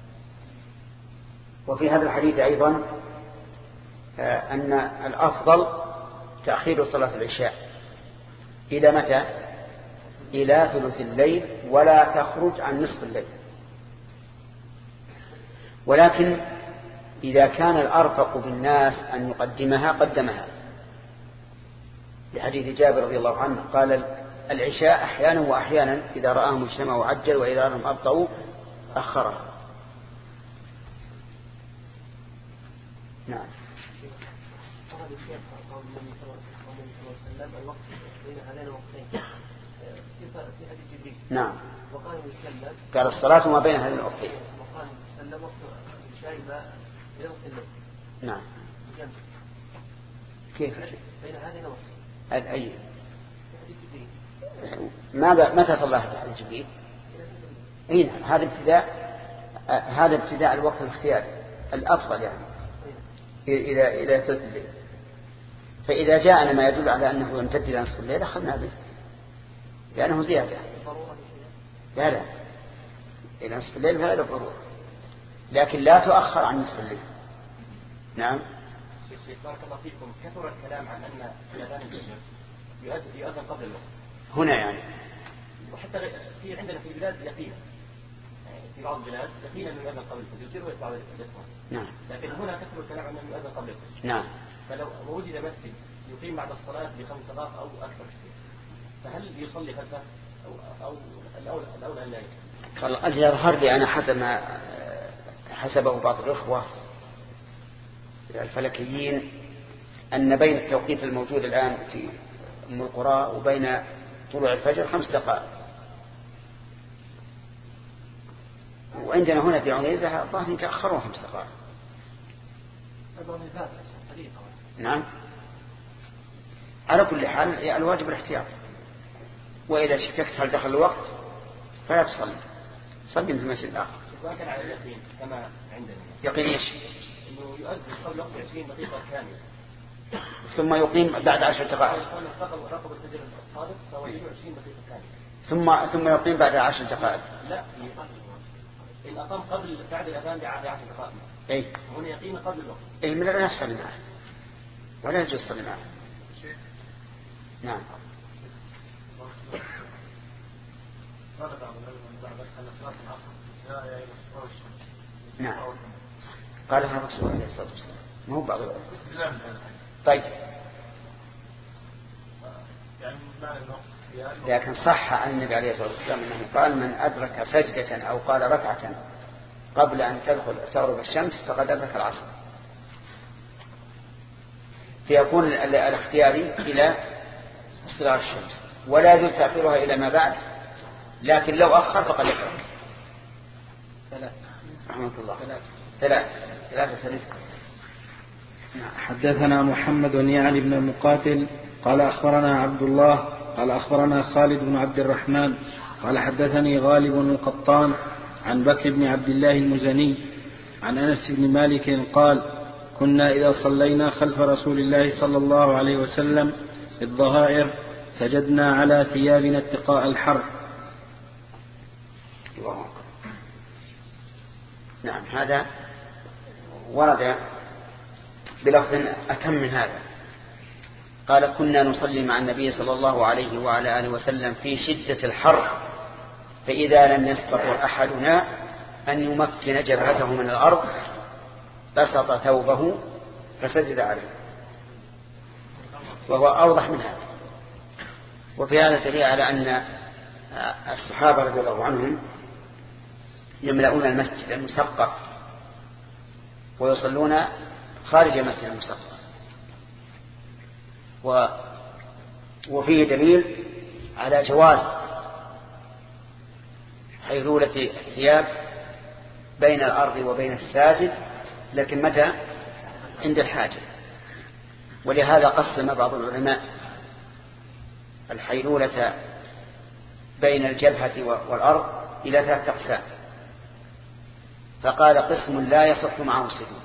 وفي هذا الحديث أيضا أن الأفضل تأخير صلاة العشاء إلى متى؟ إلى ثلث الليل، ولا تخرج عن نصف الليل. ولكن إذا كان الأرفق بالناس أن يقدمها قدمها، لحديث جابر رضي الله عنه قال: العشاء أحيانا وأحيانا إذا رآهم اجتمعوا عجل وإذا رآهم أبطأوا أخرها. نعم. قال الشيخ قول النبي صلى الله عليه وسلم الوقت بين هذين الوقتين في حديث جبريل. نعم. وقال وسلم قال الصلاة ما بين هذين الوقتين. قال سلم وقت الشاي ما يغسل الليل. نعم. كيف؟ بين هذه الوقت. أي. ماذا متى صلى حديث جبريل؟ اي نعم، هذا ابتداء هذا ابتداء الوقت الاختياري الافضل يعني الى الى ثلث الليل. فاذا جاءنا ما يدل على انه يمتد الى نصف الليل اخذنا به لانه زياده. لا لا الى نصف الليل هذا الضروره، لكن لا تؤخر عن نصف الليل. نعم. شيخ بارك الله فيكم، كثر الكلام عن ان اذان الفجر يؤذن قبل الوقت هنا يعني، وحتى في عندنا في البلاد يقينا، يعني في بعض البلاد يقينا انه يؤذن قبل الفجر يصير ويتبع الاخوان. نعم. لكن هنا كثر الكلام عن انه يؤذن قبل الفجر. نعم. فلو وجد مسجد يقيم بعد الصلاه بخمس دقائق او اكثر شيء، فهل يصلي خلفه او او الاولى الاولى ان لا يصلي؟ والله اللي يظهر لي انا حسب ما حسبه بعض الاخوه الفلكيين ان بين التوقيت الموجود الان في ام القرى وبين طلوع الفجر خمس دقائق، وعندنا هنا في عنيزة الظاهر يتأخرون خمس دقائق. نعم. على كل حال الواجب الاحتياط، وإذا شككت هل دخل الوقت فلا تصلي، صلي في المسجد الآخر. وكان على اليقين كما عندنا. يقين ايش؟ إنه يؤذن قبل وقت عشرين دقيقة كاملة. ثم يقيم بعد عشر دقائق. رقب الفجر الصادق فهو يجب عشرين دقيقة كاملة. ثم ثم يقيم بعد عشر دقائق. لا، إن أقام قبل بعد الأذان بعشر دقائق. أي. هنا يقيم قبل الوقت. أي من لا يصلي معه ولا يجوز الصلاة معه. نعم. نعم. قالها الرسول عليه الصلاة والسلام، ما هو بعض الوقت. طيب. لكن صح عن النبي عليه الصلاة والسلام أنه قال من أدرك سجدة أو قال ركعة قبل أن تدخل تغرب الشمس فقد أدرك العصر. فيكون الاختياري إلى اصطلاع الشمس ولا يجوز تأخيرها إلى ما بعد، لكن لو أخر فقد يفعل. ثلاث رحمة الله. ثلاث ثلاثة سنة. حدثنا محمد يعني بن المقاتل قال أخبرنا عبد الله قال أخبرنا خالد بن عبد الرحمن قال حدثني غالب بن القطان عن بكر بن عبد الله المزني عن أنس بن مالك قال كنا إذا صلينا خلف رسول الله صلى الله عليه وسلم الظهائر سجدنا على ثيابنا اتقاء الحر. نعم. هذا ورد بلفظ أتم من هذا. قال كنا نصلي مع النبي صلى الله عليه وعلى آله وسلم في شدة الحر فإذا لم يستطع أحدنا أن يمكن جبهته من الأرض بسط ثوبه فسجد عليه، وهو أوضح من هذا. وفي هذا دليل على أن الصحابة رضي الله عنهم يملؤون المسجد المسقف ويصلون خارج المسجد المسقف. و وفيه دليل على جواز حيلولة الثياب بين الأرض وبين الساجد، لكن متى؟ عند الحاجة. ولهذا قسم بعض العلماء الحيلولة بين الجبهة والأرض إلى ثلاثة أقسام، فقال قسم لا يصح معه السجود،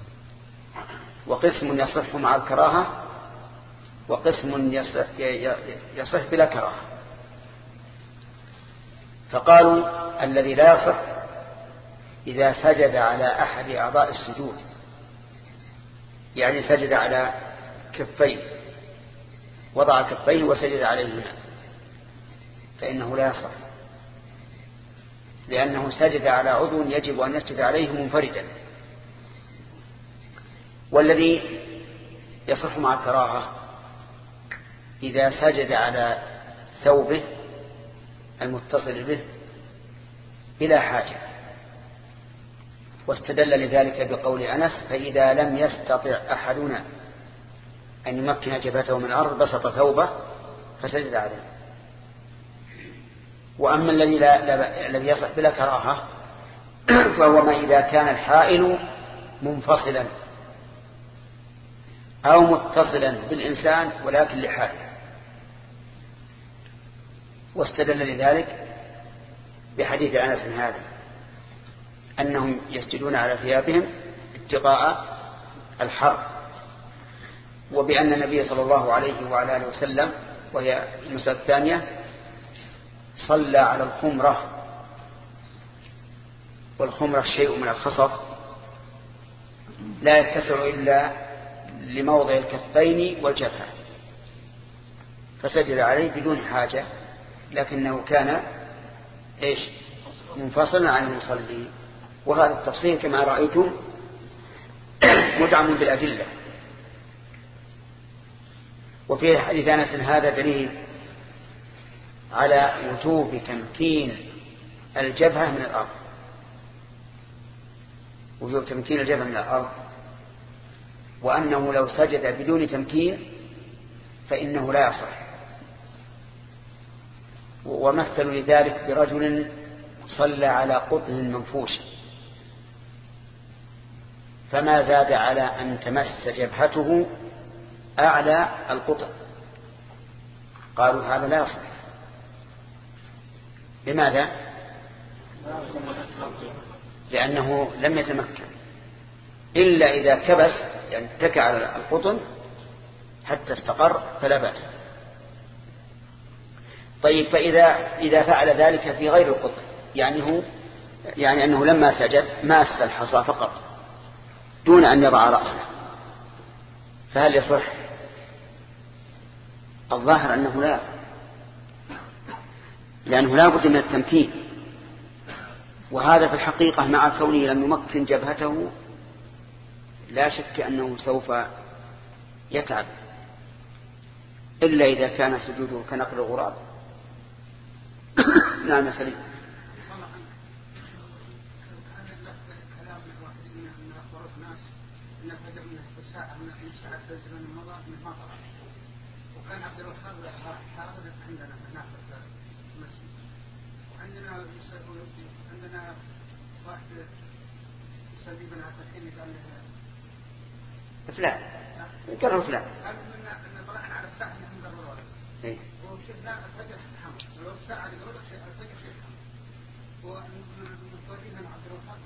وقسم يصح مع الكراهة، وقسم يصح, يصح بلا كراهة. فقالوا الذي لا يصح إذا سجد على أحد أعضاء السجود، يعني سجد على كفيه وضع كفيه وسجد عليهما، فإنه لا يصح، لأنه سجد على عضو يجب أن يسجد عليه منفردا. والذي يصح مع الكراهة إذا سجد على ثوبه المتصل به بلا حاجة، واستدل لذلك بقول أنس فإذا لم يستطع أحدنا أن يمكن جبهته من الأرض بسط ثوبه فسجد عليه. وأما الذي لا, لا الذي يصح بلا كراهة فهو ما إذا كان الحائل منفصلا أو متصلا بالإنسان ولكن لحاله. واستدل لذلك بحديث أنس هذا أنهم يسجدون على ثيابهم ابتغاء الحر، وبأن النبي صلى الله عليه وعلى آله وسلم، وهي المسألة الثانية، صلى على الخمرة، والخمرة شيء من الخصف لا يتسع إلا لموضع الكفين والجبهة، فسجد عليه بدون حاجة، لكنه كان إيش منفصلا عن المصلي. وهذا التفصيل كما رأيتم مدعم بالأدلة. وفي حديث أنس هذا دليل على وجوب تمكين الجبهة من الأرض، وجوب تمكين الجبهة من الأرض، وأنه لو سجد بدون تمكين فإنه لا يصح. ومثلوا لذلك برجل صلى على قطن منفوش فما زاد على أن تمس جبهته أعلى القطن، قالوا هذا لا يصح. لماذا؟ لأنه لم يتمكن إلا إذا كبس، يعني اتكى على القطن حتى استقر فلا بأس. طيب فإذا إذا فعل ذلك في غير القطن، يعني هو يعني أنه لما سجد ماس الحصى فقط دون أن يضع رأسه، فهل يصح؟ الظاهر أنه لا يصح، لأنه لا بد من التمكين، وهذا في الحقيقة مع كونه لم يمكن جبهته لا شك أنه سوف يتعب، إلا إذا كان سجوده كنقل الغراب. نعم يا سليم. وكان عبد الوهاب حافظ عندنا هناك في المسجد، وعندنا عندنا واحد يسلي بن عتاقين قال له فلان يقرر فلان قال ان طلعنا على الساعه نحن نقرر ايه وشفنا الفجر حمد ولو ساعه يقرر الفجر شيء حمد ونطلعنا عبد الوهاب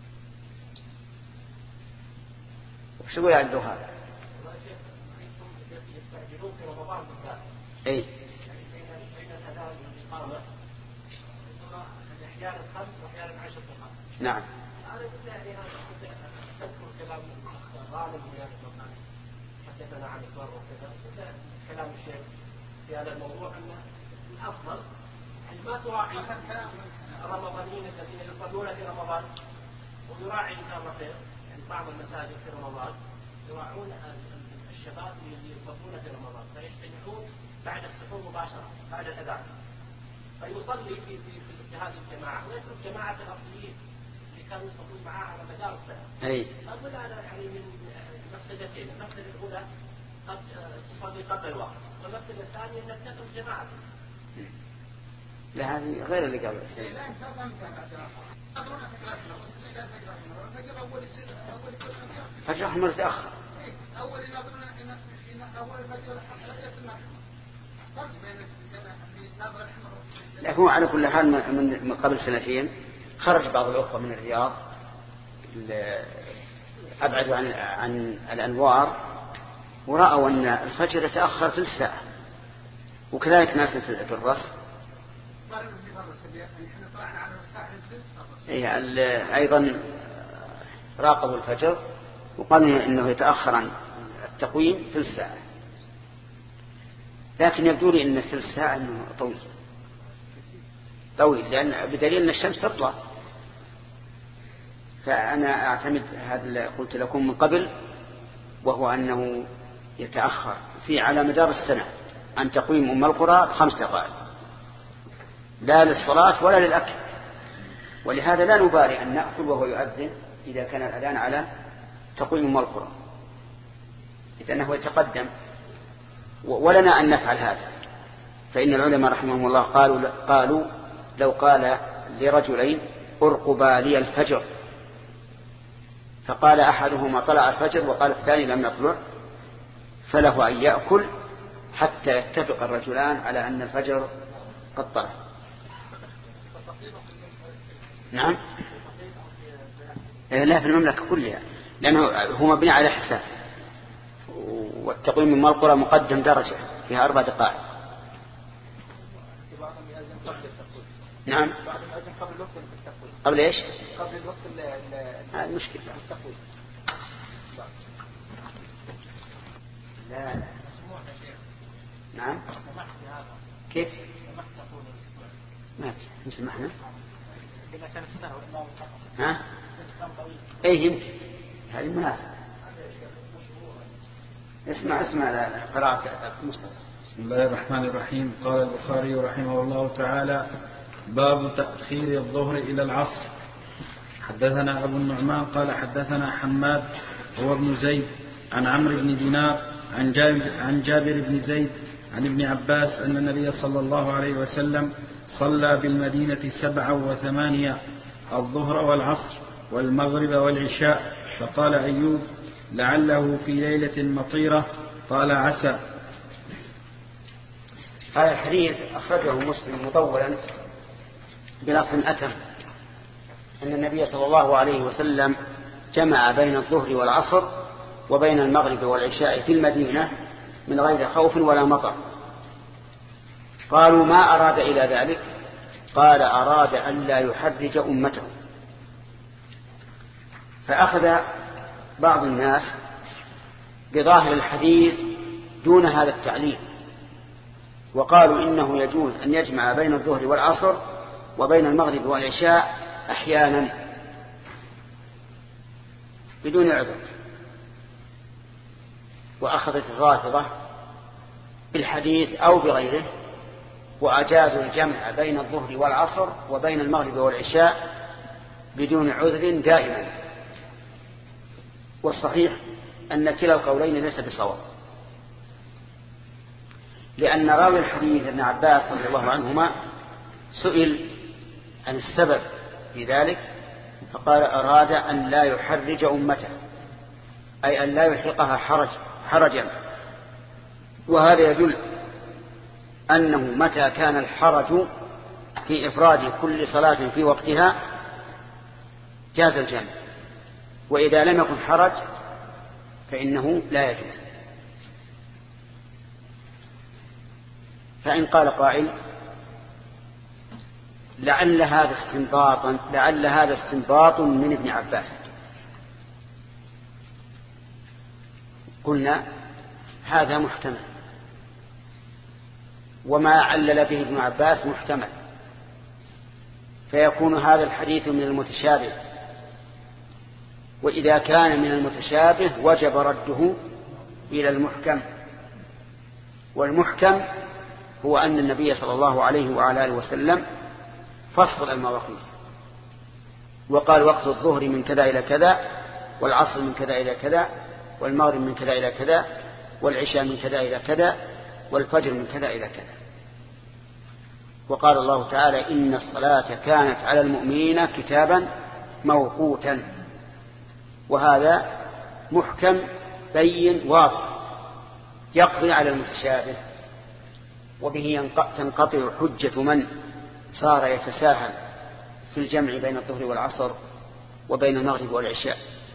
وش يقول عبد الوهاب؟ في رمضان بالذات. اي بين الاذان والاقامه احيانا خمس واحيانا عشر دقائق. نعم. انا بالله انا اذكر كلام غالب من المقال حدثنا عن البر وكذا، كلام الشيخ في هذا الموضوع ان الافضل يعني ما تراعي الرمضانيين الذين يصلون في رمضان ويراعي مرتين، يعني بعض المساجد في رمضان يراعون الشباب اللي يصلون في رمضان فيجتمعون بعد السحور مباشرة بعد الأذان، فيصلي في في في هذه الجماعة ويترك جماعة الأصليين اللي كانوا يصلون معاه على مدار السنة. أي. أقول أنا يعني من مفسدتين، المفسدة الأولى قد تصلي قبل الوقت، والمفسدة الثانية أنك تترك جماعة. لا هذه غير اللي قبل. فجر أحمر تأخر. أول نظرنا إن إن أول فجر فرق بين النظر الحمر. لكن على كل حال من من قبل سنتين خرج بعض الأخوة من الرياض أبعدوا عن عن الأنوار ورأوا أن الفجر يتأخر ثلث ساعة، وكذلك ناس في الرص. إيه أيضا راقبوا الفجر وقالوا إنه يتأخر عن التقويم ثلث ساعة، لكن يبدو لي أن ثلث ساعة أنه طويل طويل لأن بدليل أن الشمس تطلع. فأنا أعتمد هذا اللي قلت لكم من قبل، وهو أنه يتأخر في على مدار السنة عن تقويم أم القرى خمس دقائق، لا للصلاة ولا للأكل، ولهذا لا نبالي أن نأكل وهو يؤذن إذا كان الأذان على تقويم أم القرى، إذا أنه يتقدم، ولنا أن نفعل هذا. فإن العلماء رحمهم الله قالوا قالوا لو قال لرجلين أرقب لي الفجر، فقال أحدهما طلع الفجر وقال الثاني لم يطلع، فله أن يأكل حتى يتفق الرجلان على أن الفجر قد طلع. نعم، لا في المملكة كلها، لأنه هو مبني على حساب، والتقويم من القرى مقدم درجة فيها أربع دقائق. نعم، قبل إيش؟ قبل الوقت هذه المشكلة. لا لا. نعم. كيف؟ ما نسمحنا. ها؟ ايه يمكن هذه مناسبة. اسمع اسمع قراءة المصطفى. بسم الله الرحمن الرحيم. قال البخاري رحمه الله تعالى: باب تأخير الظهر إلى العصر. حدثنا أبو النعمان قال حدثنا حماد هو ابن زيد عن عمرو بن دينار عن جابر, عن جابر بن زيد عن ابن عباس أن النبي صلى الله عليه وسلم صلى بالمدينة سبعا وثمانية الظهر والعصر والمغرب والعشاء. فقال أيوب: لعله في ليلة مطيرة. قال: عسى. هذا الحديث أخرجه مسلم مطولا بلفظ أتم أن النبي صلى الله عليه وسلم جمع بين الظهر والعصر وبين المغرب والعشاء في المدينة من غير خوف ولا مطر. قالوا: ما أراد إلى ذلك؟ قال: أراد أن لا يحرج أمته. فأخذ بعض الناس بظاهر الحديث دون هذا التعليل، وقالوا إنه يجوز أن يجمع بين الظهر والعصر وبين المغرب والعشاء أحيانا بدون عذر. وأخذت الرافضة بالحديث أو بغيره وأجازوا الجمع بين الظهر والعصر وبين المغرب والعشاء بدون عذر دائما. والصحيح أن كلا القولين ليس بصواب، لأن راوي الحديث ابن عباس رضي الله عنهما سئل عن السبب في ذلك فقال: أراد أن لا يحرج أمته، أي أن لا يلحقها حرج حرجا. وهذا يدل أنه متى كان الحرج في إفراد كل صلاة في وقتها جاز الجمع، وإذا لم يكن حرج فإنه لا يجوز. فإن قال قائل: لعل هذا استنباطا لعل هذا استنباط من ابن عباس، قلنا هذا محتمل، وما علل به ابن عباس محتمل، فيكون هذا الحديث من المتشابه، وإذا كان من المتشابه وجب رده إلى المحكم. والمحكم هو أن النبي صلى الله عليه وعلى آله وسلم فصل المواقيت وقال: وقت الظهر من كذا إلى كذا، والعصر من كذا إلى كذا، والمغرب من كذا إلى كذا، والعشاء من كذا إلى كذا، والفجر من كذا إلى كذا. وقال الله تعالى: إن الصلاة كانت على المؤمنين كتابا موقوتا. وهذا محكم بين واضح يقضي على المتشابه، وبه تنقطع حجة من صار يتساهل في الجمع بين الظهر والعصر وبين المغرب والعشاء.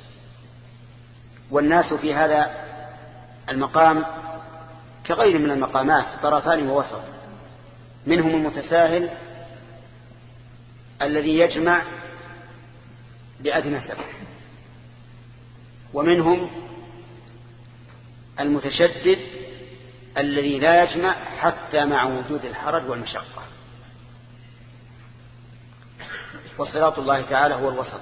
والناس في هذا المقام كغير من المقامات طرفان ووسط، منهم المتساهل الذي يجمع بأدنى سبب، ومنهم المتشدد الذي لا يجمع حتى مع وجود الحرج والمشقة. وصراط الله تعالى هو الوسط،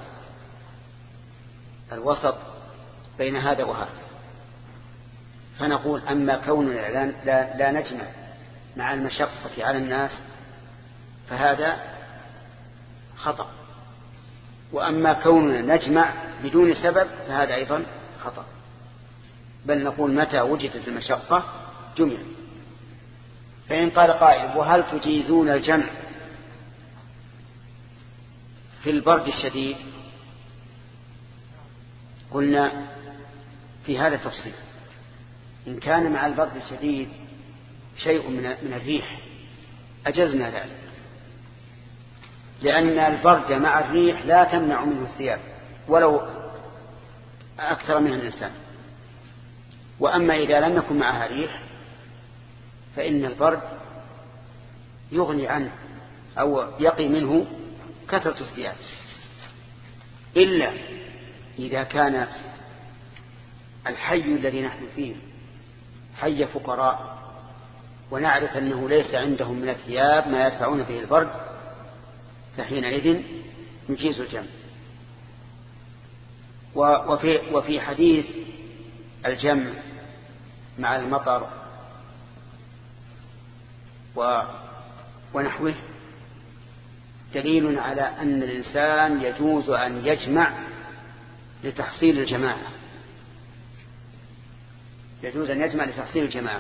الوسط بين هذا وهذا. فنقول: أما كوننا لا, لا, لا نجمع مع المشقة على الناس فهذا خطأ، وأما كوننا نجمع بدون سبب فهذا أيضا خطأ. بل نقول: متى وجدت المشقة جمع. فإن قال قائل: وهل تجيزون الجمع في البرد الشديد قلنا في هذا تفصيل. إن كان مع البرد الشديد شيء من الريح أجزنا ذلك، لأن البرد مع الريح لا تمنع منه الثياب ولو أكثر منه الإنسان. وأما إذا لم يكن معها ريح فإن البرد يغني عنه أو يقي منه كثرة الثياب، إلا إذا كان الحي الذي نحن فيه حي فقراء ونعرف أنه ليس عندهم من الثياب ما يدفعون به البرد، فحينئذ نجيز الجمع. وفي, وفي حديث الجمع مع المطر ونحوه دليل على أن الإنسان يجوز أن يجمع لتحصيل الجماعة، يجوز أن يجمع لتحصيل الجماعة.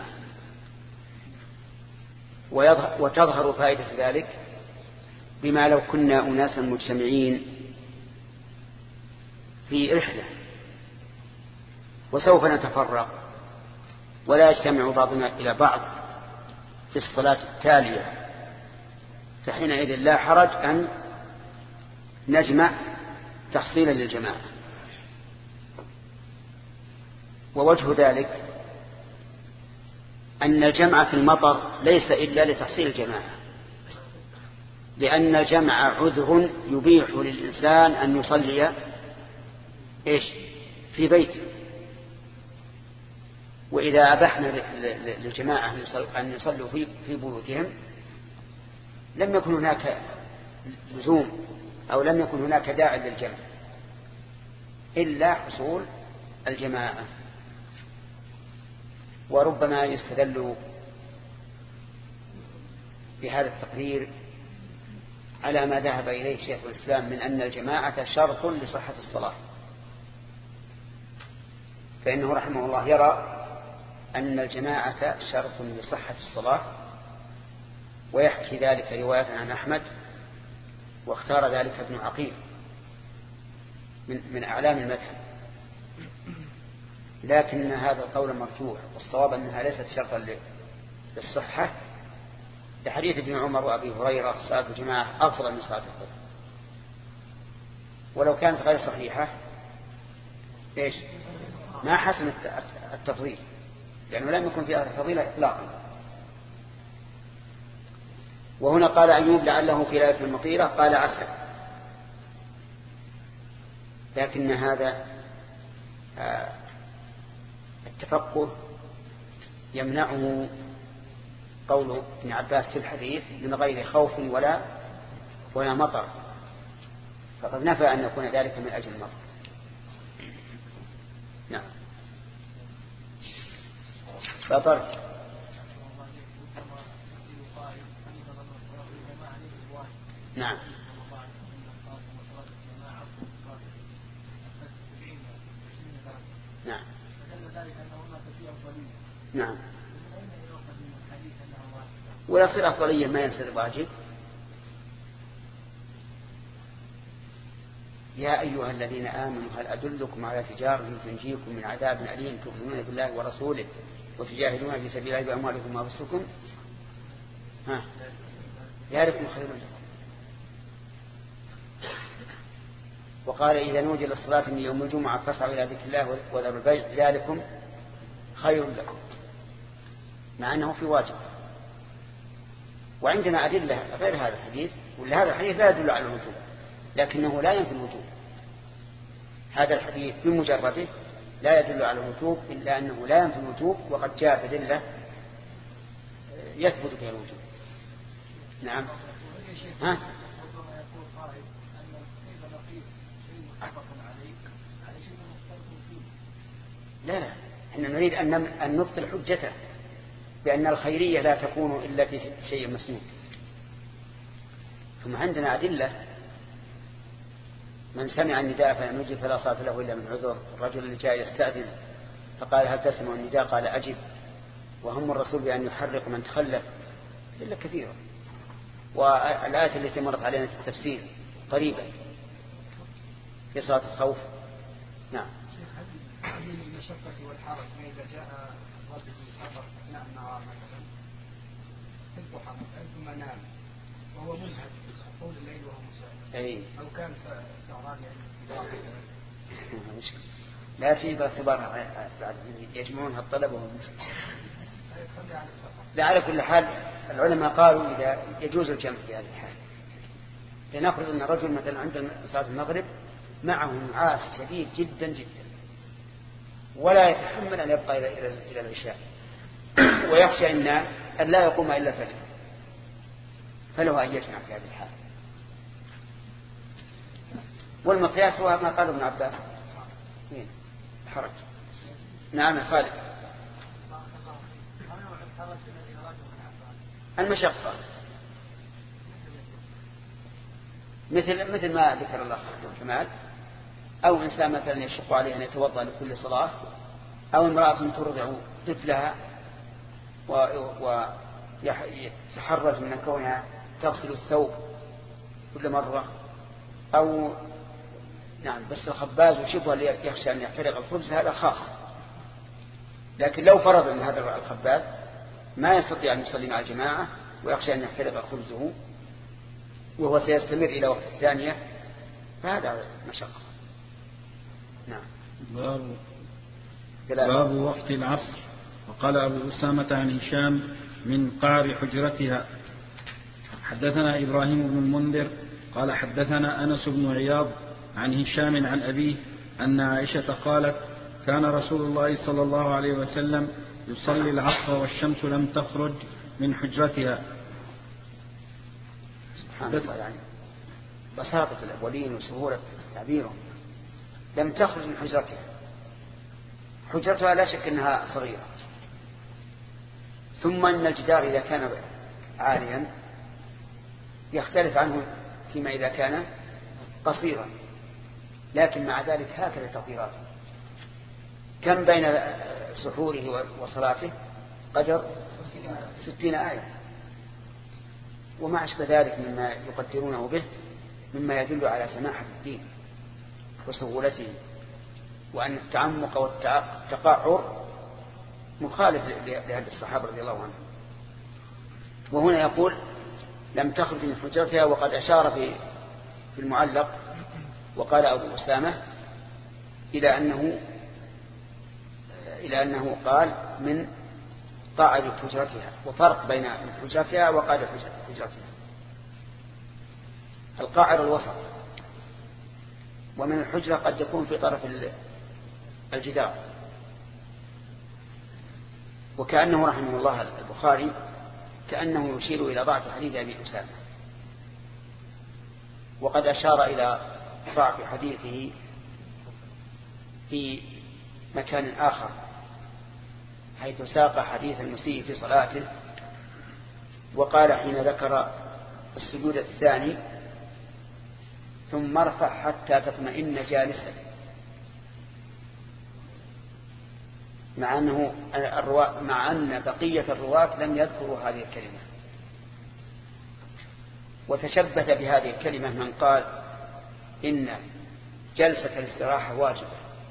وتظهر فائدة ذلك بما لو كنا أناسا مجتمعين في رحلة وسوف نتفرق ولا يجتمع بعضنا إلى بعض في الصلاة التالية، فحينئذ لا حرج أن نجمع تحصيلا للجماعة. ووجه ذلك أن الجمع في المطر ليس إلا لتحصيل الجماعة، لأن الجمع عذر يبيح للإنسان أن يصلي إيش في بيته. وإذا أبحنا للجماعة أن يصلوا في بيوتهم لم يكن هناك لزوم أو لم يكن هناك داعي للجمع إلا حصول الجماعة. وربما يستدل بهذا التقرير على ما ذهب إليه شيخ الإسلام من أن الجماعة شرط لصحة الصلاة، فإنه رحمه الله يرى أن الجماعة شرط لصحة الصلاة، ويحكي ذلك رواية عن أحمد، واختار ذلك ابن عقيل من, من أعلام المذهب. لكن هذا القول مرجوح، والصواب أنها ليست شرطا للصحة، لحديث ابن عمر وأبي هريرة صلاة الجماعة أفضل من صلاة الظهر. ولو كانت غير صحيحة إيش ما حسن التفضيل، لأنه لم يكن فيها فضيلة إطلاقا. وهنا قال أيوب لعله في ليلة المطيرة، قال عسى، لكن هذا التفقه يمنعه قول ابن عباس في الحديث من غير خوف ولا ولا مطر، فقد نفى أن يكون ذلك من أجل المطر. نعم. فطر نعم نعم نعم ويصير أفضلية ما يصير واجب. يا أيها الذين آمنوا هل أدلكم على تجارة تنجيكم من عذاب أليم تؤمنون بالله ورسوله وتجاهدون في سبيل الله بأموالكم وأنفسكم ها ذلكم خير لكم. وقال إذا نودي للصلاة من يوم الجمعة فاسعوا إلى ذكر الله وذروا البيع ذلكم خير لكم، مع أنه في واجب. وعندنا أدلة غير هذا الحديث، ولا هذا الحديث لا يدل على الوجوب لكنه لا ينفي الوجوب. هذا الحديث بمجرده لا يدل على الوجوب إلا أنه لا ينفي الوجوب، وقد جاءت أدلة يثبت بها الوجوب. نعم. ها لا لا احنا نريد أن نبطل حجته بأن الخيرية لا تكون إلا في شيء مسنون. ثم عندنا أدلة، من سمع النداء فلم يجب فلا صلاة له إلا من عذر. الرجل اللي جاء يستأذن فقال هل تسمع النداء قال أجب، وهم الرسول بأن يحرق من تخلف إلا كثيرا. والآية التي مرت علينا في التفسير قريبا في صلاة الخوف. نعم. هل المشقة والحرج ما إذا جاء رجل سفر أثناء النهار مثلا في الضحى ثم نام وهو منهك طول الليل وهو مسافر أي. أو كان سهران يعني مشكلة لا تجد اعتبار بعد يجمعون هالطلب وهو مشكلة. لا على كل حال العلماء قالوا إذا يجوز الجمع في هذه الحال. لنفرض أن رجل مثلا عند صلاة المغرب معه نعاس شديد جدا جدا ولا يتحمل أن يبقى إلى إلى العشاء ويخشى أن أن لا يقوم إلا الفجر فله أن يجمع في هذه الحال. والمقياس هو ما قال ابن عباس. مين حرج؟ نعم خالد. المشقة مثل مثل ما ذكر الله كمال، أو إنسان مثلا يشق عليه أن يتوضأ لكل صلاة، أو امرأة ترضع طفلها ويتحرج من كونها تغسل الثوب كل مرة، أو نعم بس الخباز وشبه يخشى أن يحترق الخبز هذا خاص. لكن لو فرض أن هذا الخباز ما يستطيع أن يصلي مع الجماعة ويخشى أن يحترق خبزه وهو سيستمر إلى وقت الثانية فهذا مشقة. نعم. باب, باب وقت العصر. وقال أبو أسامة عن هشام من قعر حجرتها. حدثنا إبراهيم بن المنذر قال حدثنا أنس بن عياض عن هشام عن أبيه أن عائشة قالت كان رسول الله صلى الله عليه وسلم يصلي العصر والشمس لم تخرج من حجرتها. سبحان الله، يعني بساطة الأولين وسهولة تعبيرهم. لم تخرج من حجرتها. حجرتها لا شك أنها صغيرة، ثم أن الجدار إذا كان عاليا يختلف عنه فيما إذا كان قصيرا، لكن مع ذلك هكذا تقديراته. كم بين سحوره وصلاته؟ قدر ستين آية وما أشبه ذلك مما يقدرونه به مما يدل على سماحة الدين وسهولته، وأن التعمق والتقعر مخالف لهذه الصحابة رضي الله عنهم. وهنا يقول لم تخرج من حجرتها، وقد أشار في في المعلق وقال أبو أسامة إلى أنه إلى أنه قال من قاعدة حجرتها، وفرق بين حجرتها وقاعدة حجرتها. القاعدة الوسط، ومن الحجرة قد يكون في طرف الجدار. وكأنه رحمه الله البخاري كأنه يشير إلى ضعف حديث أبي أسامة، وقد أشار إلى ضعف حديثه في مكان آخر حيث ساق حديث المسيء في صلاته، وقال حين ذكر السجود الثاني ثم ارفع حتى تطمئن جالسا، مع أنه الرواة مع أن بقية الرواة لم يذكروا هذه الكلمة. وتشبث بهذه الكلمة من قال إن جلسة الاستراحة واجبة،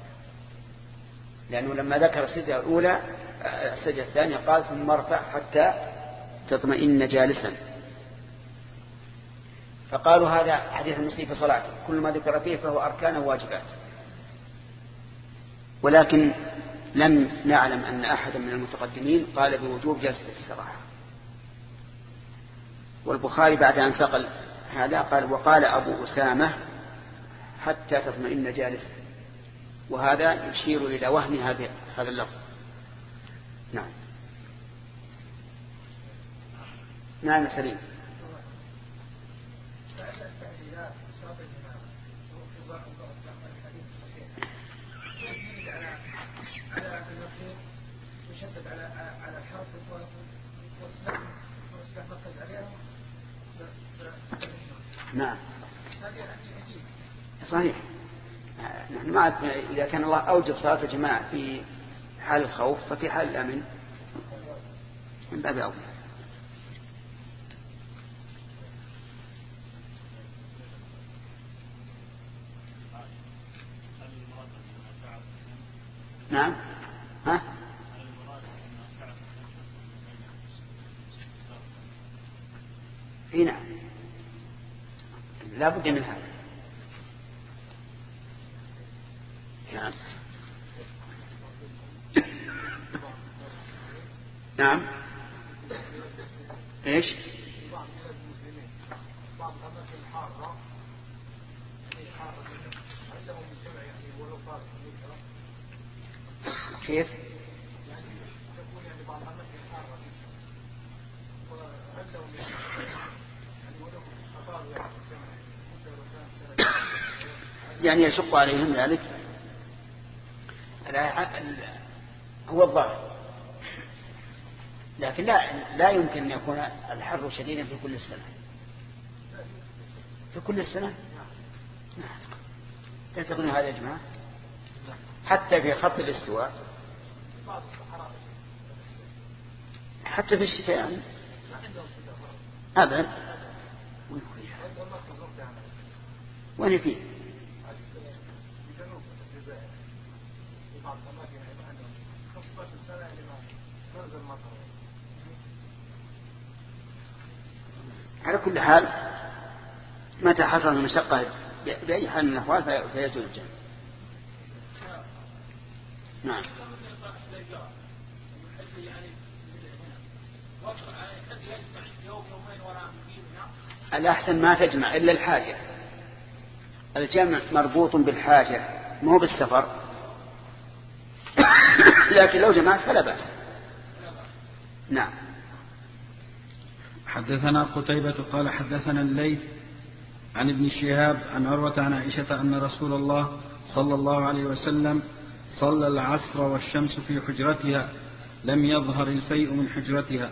لأنه لما ذكر السجدة الأولى السجدة الثانية قال ثم ارفع حتى تطمئن جالسا، فقالوا هذا حديث المسيء في صلاته كل ما ذكر فيه فهو أركان واجبات. ولكن لم نعلم أن أحدا من المتقدمين قال بوجوب جلسة الاستراحة. والبخاري بعد أن ساق هذا قال وقال أبو أسامة حتى تطمئن جالسا، وهذا يشير إلى وهن هذا هذا اللفظ. نعم. نعم سليم. يشدد على على الحرف والسلام والسلام مركز عليها. نعم صحيح. نحن ما إذا كان الله أوجب صلاة الجماعة في حال الخوف ففي حال الأمن من باب أولى. نعم. ها؟ اي نعم، لا بد من هذا. نعم. نعم. ايش؟ كيف؟ يعني يشق عليهم ذلك. هو الظاهر، لكن لا لا يمكن أن يكون الحر شديدا في كل السنة. في كل السنة تعتقدون هذا يا جماعة؟ حتى في خط الاستواء، حتى في الشتاء يعني أبدا. وين فيه؟ على كل حال متى حصل المشقة بأي حال من الأحوال فيجوز الجمع. نعم. الأحسن ما تجمع إلا الحاجة. الجمع مربوط بالحاجة مو بالسفر، لكن لو جمعت فلا بأس. نعم. حدثنا قتيبة قال حدثنا الليث عن ابن شهاب عن عروة عن عائشة أن رسول الله صلى الله عليه وسلم صلى العصر والشمس في حجرتها لم يظهر الفيء من حجرتها.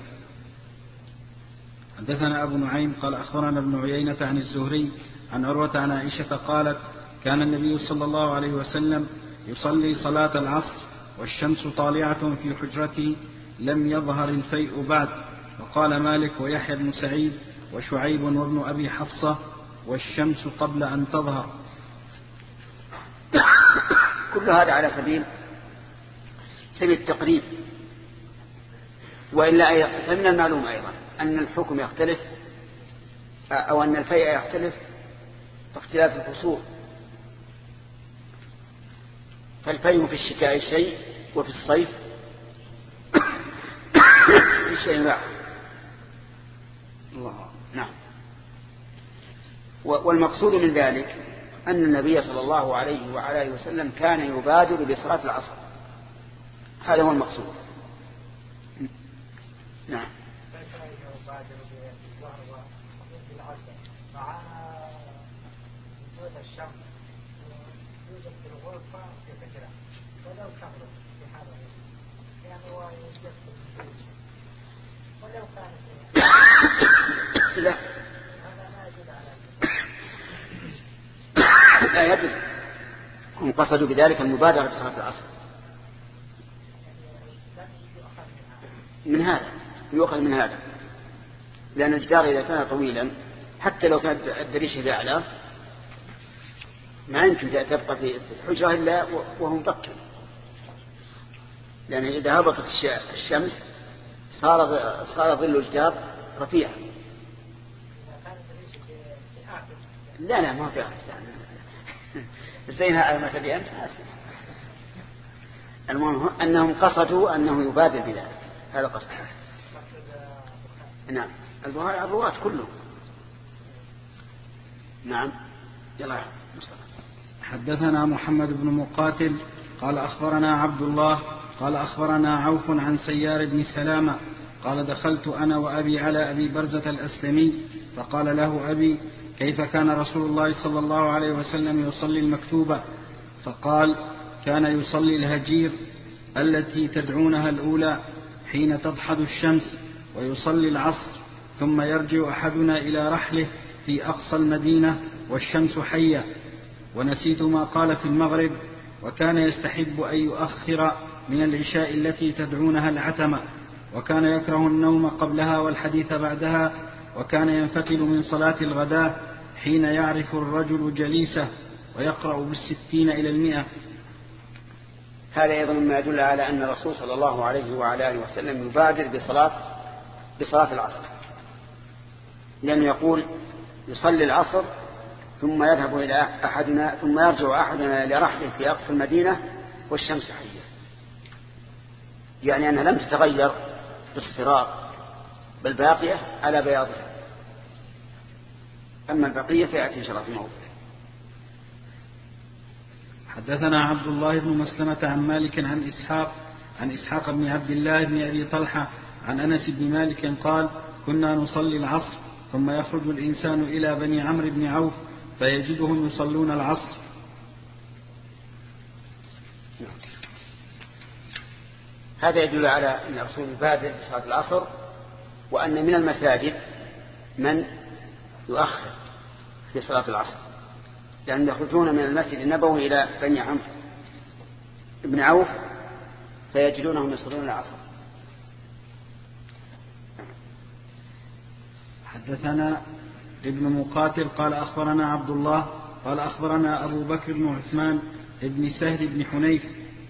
حدثنا أبو نعيم قال أخبرنا ابن عيينة عن الزهري عن عروة عن عائشة قالت كان النبي صلى الله عليه وسلم يصلي صلاة العصر والشمس طالعة في حجرته لم يظهر الفيء بعد. وقال مالك ويحيى بن سعيد وشعيب وابن أبي حفصة والشمس قبل أن تظهر. كل هذا على سبيل سبيل التقريب. وإلا فمن المعلوم أيضا أن الحكم يختلف، أو أن الفيء يختلف باختلاف الفصول. فالفيء في الشتاء شيء وفي الصيف شيء آخر. الله. نعم. والمقصود من ذلك أن النبي صلى الله عليه وعلى آله وسلم كان يبادر بصلاة العصر، هذا هو المقصود. نعم. لا لا يجب. هم قصدوا بذلك المبادرة بصلاة العصر. من هذا يؤخذ من هذا، لأن الجدار إذا كان طويلا حتى لو كانت الدريشة بأعلى ما يمكن تبقى في الحجرة إلا وهو مبكر، لأن إذا هبطت الشمس صار صار ظل الجدار رفيعا. لا لا ما في أحسن زينها على ما تبي أنت. المهم أنهم قصدوا أنه يبادر بذلك، هذا قصد. نعم. الرواة كلهم. نعم. يلا مصطفى. حدثنا محمد بن مقاتل قال أخبرنا عبد الله قال أخبرنا عوف عن سيار بن سلامة قال دخلت أنا وأبي على أبي برزة الأسلمي فقال له أبي كيف كان رسول الله صلى الله عليه وسلم يصلي المكتوبة؟ فقال كان يصلي الهجير التي تدعونها الأولى حين تضحد الشمس، ويصلي العصر، ثم يرجع أحدنا إلى رحله في أقصى المدينة والشمس حية. ونسيت ما قال في المغرب وكان يستحب أن يؤخر من العشاء التي تدعونها العتمة، وكان يكره النوم قبلها والحديث بعدها، وكان ينفتل من صلاة الغداء حين يعرف الرجل جليسه ويقرأ بالستين إلى المئة. هذا أيضا مما يدل على أن الرسول صلى الله عليه وعلى آله وسلم يبادر بصلاة بصلاة العصر، لأنه يقول يصلي العصر ثم يذهب إلى أحدنا ثم يرجع أحدنا إلى رحله في أقصى المدينة والشمس حية، يعني أنها لم تتغير باصفرار بل باقية على بياضها. أما البقية فيأتي إن شاء الله في موضوع. حدثنا عبد الله بن مسلمة عن مالك عن إسحاق عن إسحاق بن عبد الله بن أبي طلحة عن أنس بن مالك قال كنا نصلي العصر ثم يخرج الإنسان إلى بني عمرو بن عوف فيجدهم يصلون العصر. هذا يدل على أن الرسول يبادر بصلاة العصر، وأن من المساجد من يؤخر في صلاة العصر، لأن يخرجون من المسجد النبوي إلى بني عمرو بن عوف فيجدونهم يصلون العصر. حدثنا ابن مقاتل قال أخبرنا عبد الله قال أخبرنا أبو بكر بن عثمان ابن سهل بن حنيف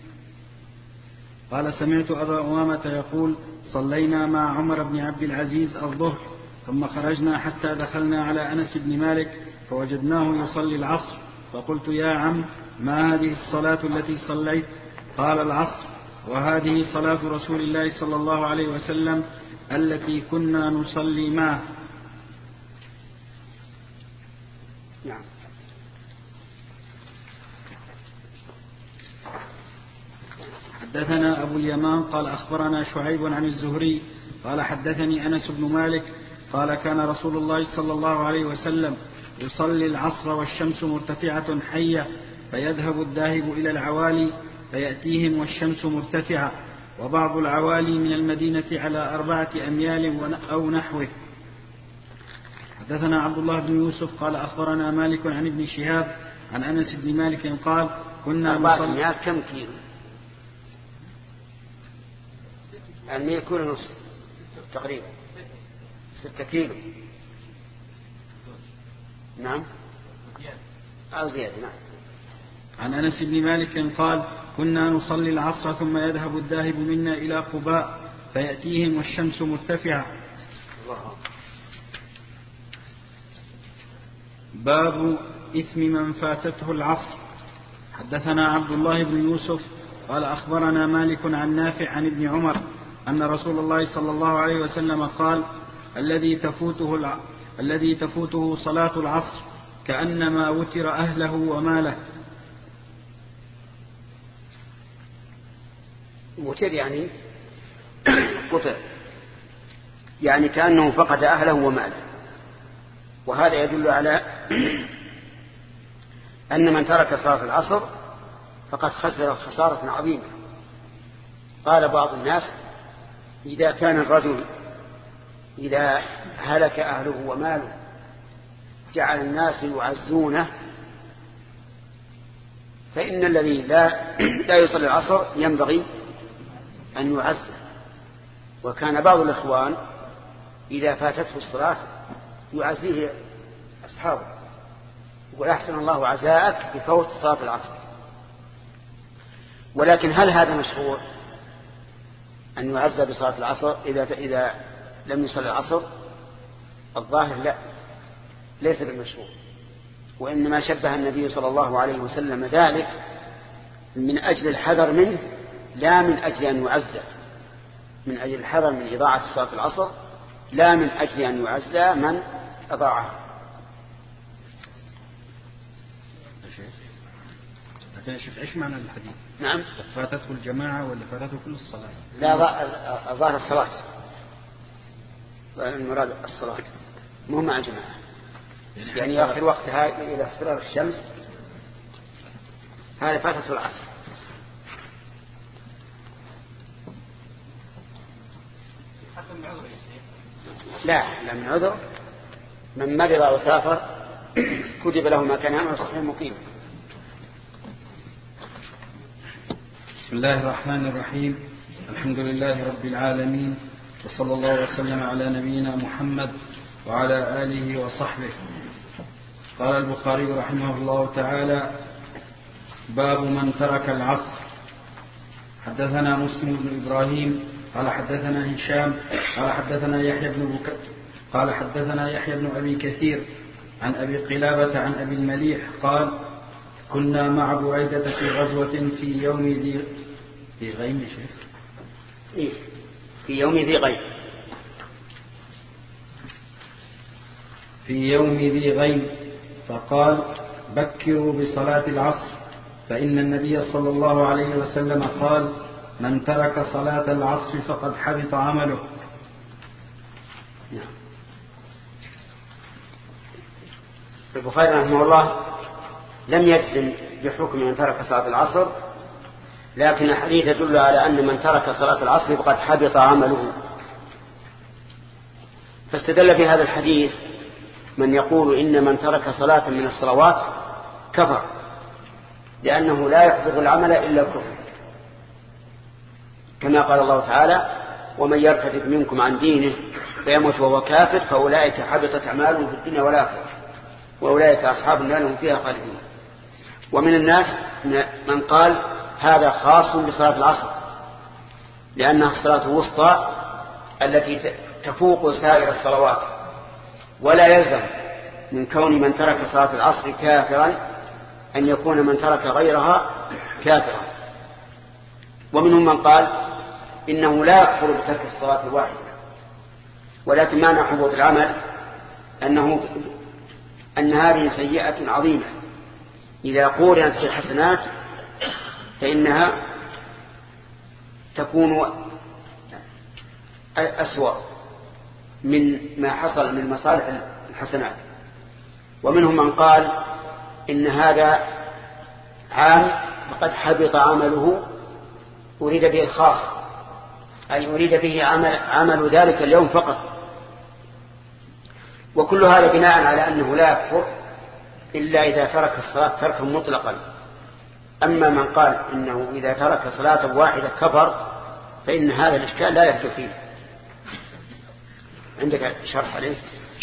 قال سمعت أبا أمامة يقول صلينا مع عمر بن عبد العزيز الظهر ثم خرجنا حتى دخلنا على أنس بن مالك فوجدناه يصلي العصر، فقلت يا عم ما هذه الصلاة التي صليت؟ قال العصر، وهذه صلاة رسول الله صلى الله عليه وسلم التي كنا نصلي معه. نعم. حدثنا أبو اليمان قال أخبرنا شعيب عن الزهري قال حدثني أنس بن مالك قال كان رسول الله صلى الله عليه وسلم يصلي العصر والشمس مرتفعة حية فيذهب الذاهب إلى العوالي فيأتيهم والشمس مرتفعة، وبعض العوالي من المدينة على أربعة أميال أو نحوه. حدثنا عبد الله بن يوسف قال أخبرنا مالك عن ابن شهاب عن أنس بن مالك قال كنا أربعة أميال كم كيلو؟ الميل كله نصف تقريبا ستة كيلو. نعم أو زيادة. نعم. عن أنس بن مالك قال كنا نصلي العصر ثم يذهب الذاهب منا إلى قباء فيأتيهم والشمس مرتفعة. الله. باب إثم من فاتته العصر. حدثنا عبد الله بن يوسف قال أخبرنا مالك عن نافع عن ابن عمر أن رسول الله صلى الله عليه وسلم قال الذي تفوته الع... الذي تفوته صلاة العصر كأنما وتر أهله وماله. وتر يعني قطع، يعني كأنه فقد أهله وماله، وهذا يدل على أن من ترك صلاة العصر فقد خسر خسارة عظيمة. قال بعض الناس إذا كان الرجل إذا هلك أهله وماله جعل الناس يعزونه، فإن الذي لا, لا يصلي العصر ينبغي أن يعزه. وكان بعض الإخوان إذا فاتته الصلاة يعزيه أصحابه يقول أحسن الله عزاءك بفوت صلاة العصر. ولكن هل هذا مشروع أن يعزى بصلاة العصر إذا, إذا لم يصلي العصر؟ الظاهر لا، ليس بالمشروع، وإنما شبه النبي صلى الله عليه وسلم ذلك من أجل الحذر منه لا من أجل أن يعزى، من أجل الحذر من إضاعة صلاة العصر لا من أجل أن يعزى من أضاعها. لكن شوف إيش معنى الحديث؟ نعم. فاتته الجماعة ولا فاتته كل الصلاة؟ لا، ظاهر الصلاة، المراد الصلاة مو مع الجماعة، يعني آخر وقتها إلى اصفرار الشمس، هذا فاتته العصر. لا لا من عذر، من مرض وسافر كتب له ما كان يعمل صحيح مقيم. بسم الله الرحمن الرحيم. الحمد لله رب العالمين، وصلى الله وسلم على نبينا محمد وعلى آله وصحبه. قال البخاري رحمه الله تعالى: باب من ترك العصر. حدثنا مسلم بن إبراهيم قال حدثنا هشام قال حدثنا يحيى بن بكر قال حدثنا يحيى بن أبي كثير عن أبي قلابة عن أبي المليح قال كنا مع بعيدة في غزوة في يوم ذي في غيم شيخ إيه؟ في يوم ذي غيم في يوم ذي غيم فقال بكروا بصلاة العصر فإن النبي صلى الله عليه وسلم قال من ترك صلاة العصر فقد حبط عمله. البخاري رحمه الله لم يجزم بحكم من ترك صلاة العصر، لكن الحديث يدل على أن من ترك صلاة العصر فقد حبط عمله، فاستدل في هذا الحديث من يقول إن من ترك صلاة من الصلوات كفر، لأنه لا يحبط العمل إلا الكفر، كما قال الله تعالى ومن يرتد منكم عن دينه فيموت وهو كافر فأولئك حبطت أعمالهم في الدنيا والآخرة وأولئك أصحاب النار هم فيها خالدون. ومن الناس من قال هذا خاص بصلاة العصر لأنها الصلاة الوسطى التي تفوق سائر الصلوات، ولا يلزم من كون من ترك صلاة العصر كافرا أن يكون من ترك غيرها كافرا. ومنهم من قال إنه لا يكفر بترك الصلاة الواحدة، ولكن معنى حبوط العمل أنه أن هذه سيئة عظيمة إذا قورنت في الحسنات فإنها تكون أسوأ من ما حصل من مصالح الحسنات. ومنهم من قال إن هذا عام فقد حبط عمله أريد به الخاص، أي أريد به عمل, عمل ذلك اليوم فقط. وكل هذا بناء على أنه لا يكفر إلا إذا ترك الصلاة تركا مطلقا. أما من قال إنه إذا ترك صلاة واحدة كفر فإن هذا الإشكال لا يبدو فيه. عندك شرح عليه؟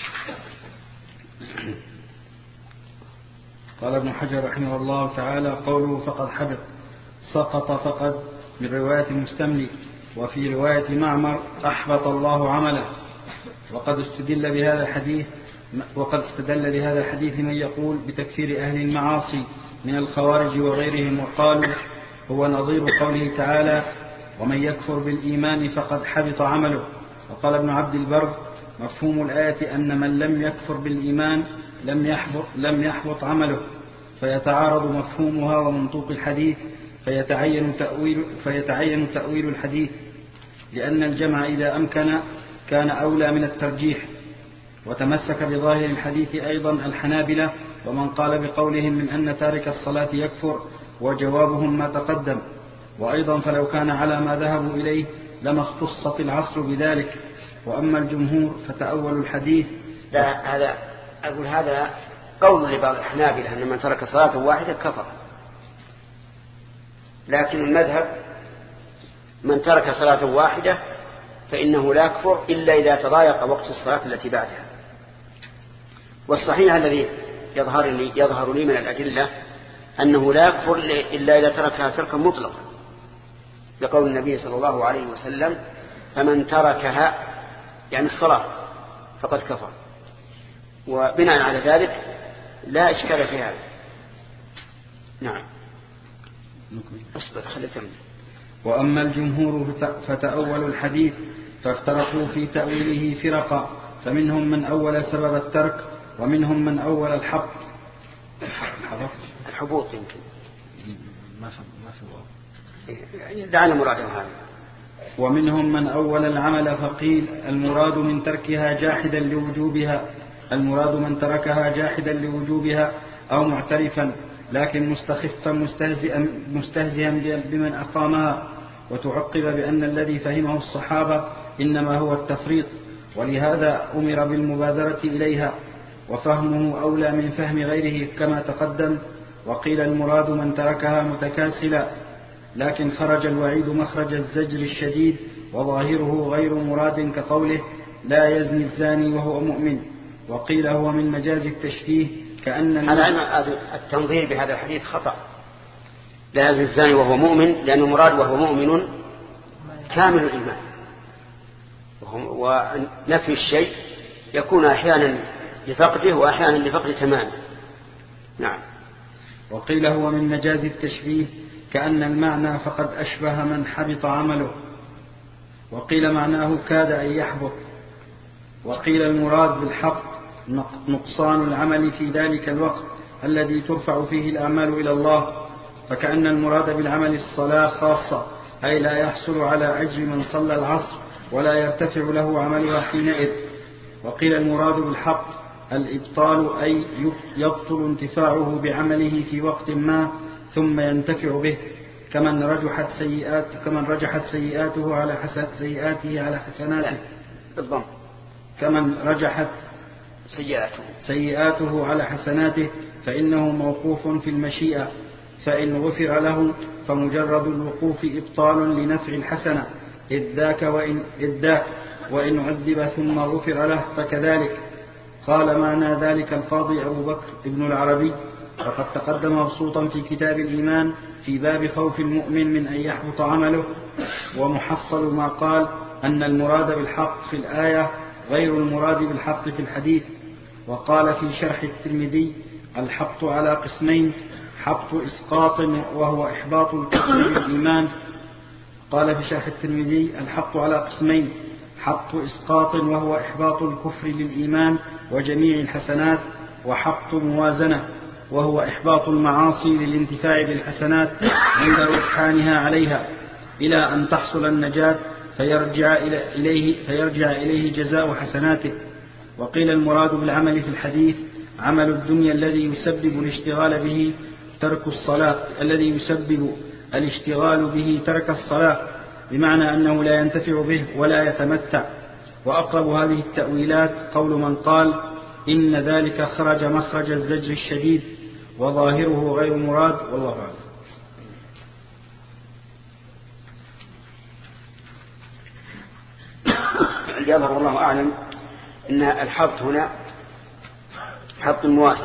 قال ابن حجر رحمه الله تعالى قوله فقد حبط سقط فقد من رواية المستملي، وفي رواية معمر أحبط الله عمله. وقد استدل بهذا الحديث وقد استدل بهذا الحديث من يقول بتكفير أهل المعاصي من الخوارج وغيرهم، وقالوا هو نظير قوله تعالى ومن يكفر بالإيمان فقد حبط عمله. وقال ابن عبد البر مفهوم الآية أن من لم يكفر بالإيمان لم يحبط, لم يحبط عمله، فيتعارض مفهومها ومنطوق الحديث فيتعين تأويل, فيتعين تأويل الحديث، لأن الجمع إذا أمكن كان أولى من الترجيح. وتمسك بظاهر الحديث أيضا الحنابلة ومن قال بقولهم من أن تارك الصلاة يكفر، وجوابهم ما تقدم. وأيضا فلو كان على ما ذهبوا إليه لما اختصت العصر بذلك. وأما الجمهور فتأول الحديث. لا هذا أقول هذا قول لبعض الحنابلة أن من ترك صلاة واحدة كفر، لكن المذهب من ترك صلاة واحدة فإنه لا يكفر إلا إذا تضايق وقت الصلاة التي بعدها. والصحيح الذي يظهر لي, يظهر لي من الأدلة أنه لا يكفر إلا إذا تركها تركا مطلقا، لقول النبي صلى الله عليه وسلم فمن تركها يعني الصلاة فقد كفر. وبناء على ذلك لا إشكال في هذا. نعم أصبر خليك منه. وأما الجمهور فتأولوا الحديث فافترقوا في تأويله فرقا، فمنهم من أول سبب الترك ومنهم من أول الحبط الحبوط يمكن ما في يعني دعنا مراده هذا. ومنهم من أول العمل فقيل المراد من تركها جاحدا لوجوبها المراد من تركها جاحدا لوجوبها أو معترفا لكن مستخفا مستهزئا, مستهزئا بمن أقامها. وتعقب بأن الذي فهمه الصحابة إنما هو التفريط، ولهذا أمر بالمبادرة إليها، وفهمه أولى من فهم غيره كما تقدم. وقيل المراد من تركها متكاسلا، لكن خرج الوعيد مخرج الزجر الشديد وظاهره غير مراد كقوله لا يزني الزاني وهو مؤمن. وقيل هو من مجاز التشبيه كأن هذا التنظير بهذا الحديث خطأ، لا يزني الزاني وهو مؤمن، لأنه مراد وهو مؤمن كامل الإيمان. ونفي الشيء يكون أحيانا لفقده وأحيانا لفقد تمامه. نعم. وقيل هو من مجاز التشبيه كأن المعنى فقد أشبه من حبط عمله، وقيل معناه كاد أن يحبط، وقيل المراد بالحق نقصان العمل في ذلك الوقت الذي ترفع فيه الأعمال إلى الله، فكأن المراد بالعمل الصلاة خاصة، أي لا يحصل على أجر من صلى العصر ولا يرتفع له عملها حينئذ. وقيل المراد بالحق الإبطال، أي يبطل انتفاعه بعمله في وقت ما ثم ينتفع به، كمن رجحت سيئات كمن رجحت سيئاته على حسن سيئاته على حسناته بالضبط كمن رجحت سيئاته سيئاته على حسناته، فإنه موقوف في المشيئة، فإن غفر له فمجرد الوقوف إبطال لنفع الحسنة، إذ ذاك وإن, إذ ذاك وإن عذب ثم غفر له فكذلك. قال معنى ذلك القاضي أبو بكر ابن العربي، وقد تقدم مبسوطا في كتاب الإيمان في باب خوف المؤمن من أن يحبط عمله. ومحصل ما قال أن المراد بالحق في الآية غير المراد بالحق في الحديث. وقال في شرح الترمذي الحبط على قسمين: حبط إسقاط وهو إحباط الكفر للإيمان. قال في شرح الترمذي الحبط على قسمين: حبط إسقاط وهو إحباط الكفر للإيمان وجميع الحسنات، وحبط موازنة وهو إحباط المعاصي للانتفاع بالحسنات عند رجحانها عليها إلى أن تحصل النجاة فيرجع إليه, فيرجع إليه جزاء حسناته. وقيل المراد بالعمل في الحديث عمل الدنيا الذي يسبب الاشتغال به ترك الصلاة الذي يسبب الاشتغال به ترك الصلاة، بمعنى أنه لا ينتفع به ولا يتمتع. وأقرب هذه التأويلات قول من قال إن ذلك خرج مخرج الزجر الشديد، وظاهره غير مراد، والله أعلم. الجابر والله أعلم أن الحبط هنا حبط مواسم،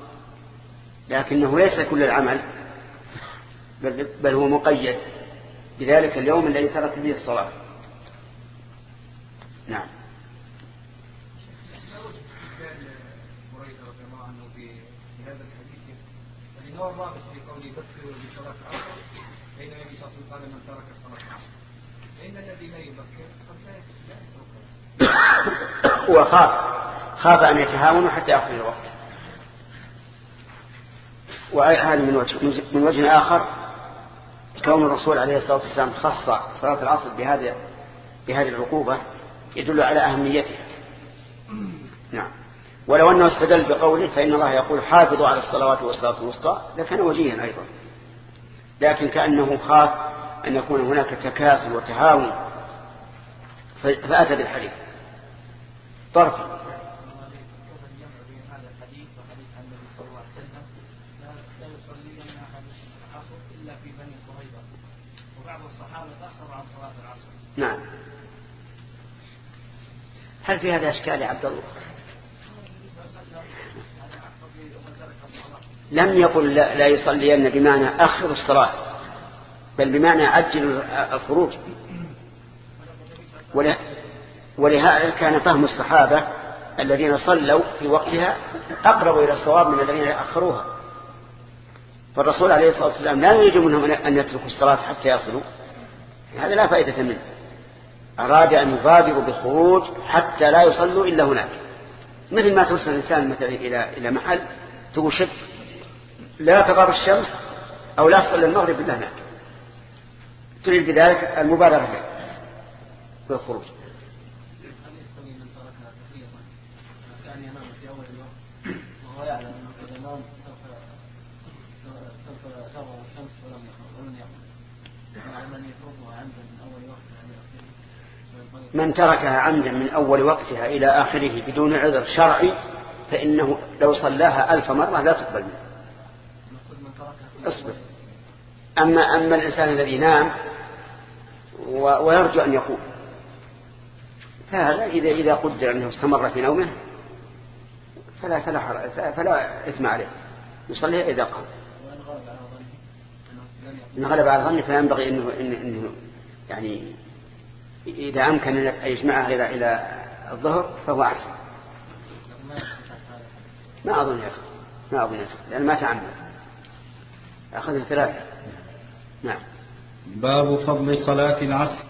لكنه ليس كل العمل، بل هو مقيد بذلك اليوم الذي ترك فيه الصلاة. نعم. هو الرابط في قوله يبكر بصلاة العصر، بين النبي صلى الله عليه وسلم قال من ترك صلاة العصر، فإن الذي لا يبكر قد لا يترك. هو خاف خاف أن يتهاونوا حتى يأخذ الوقت. وهذا من وجه من وجه آخر كون الرسول عليه الصلاة والسلام خص صلاة العصر بهذه بهذه العقوبة يدل على أهميتها. نعم. ولو أنه استدل بقوله فإن الله يقول حافظوا على الصلوات والصلاة الوسطى لكان وجيها أيضا، لكن كأنه خاف أن يكون هناك تكاسل وتهاون فأتى بالحديث طرف. نعم. هل في هذا أشكال يا عبد الله؟ لم يقل لا, لا يصلين بمعنى أخر الصلاة، بل بمعنى عجل الخروج. ولهذا كان فهم الصحابة الذين صلوا في وقتها أقرب إلى الصواب من الذين أخروها. فالرسول عليه الصلاة والسلام لا يريد منهم أن يتركوا الصلاة حتى يصلوا، هذا لا فائدة منه. أراد أن يبادروا بالخروج حتى لا يصلوا إلا هناك، مثل ما توصل الإنسان مثلا إلى إلى محل تقول شد لا تغرب الشمس أو لا تصلي المغرب إلا هناك، تريد بذلك المبادرة بالخروج. كان ينام في أول الوقت وهو يعلم أنه إذا نام سوف تغرب الشمس ولم ولم يقم، على من يتركها عمدا من أول وقت من تركها عمدا من أول وقتها إلى آخره بدون عذر شرعي فإنه لو صلاها ألف مرة لا تقبل منه. اصبر. أما, أما الإنسان الذي نام ويرجو أن يقوم فهذا إذا, إذا قدر أنه استمر في نومه فلا, فلا, فلا إثم عليه، يصليها إذا قام. إن غلب على ظني فينبغي إنه, إنه, إنه يعني إذا أمكن أن يجمعها إلى إلى الظهر فهو أحسن. ما أظن يا أخي ما أظن يا أخي لأن ما تعمد أخذ ثلاثة. نعم. باب فضل صلاة العصر.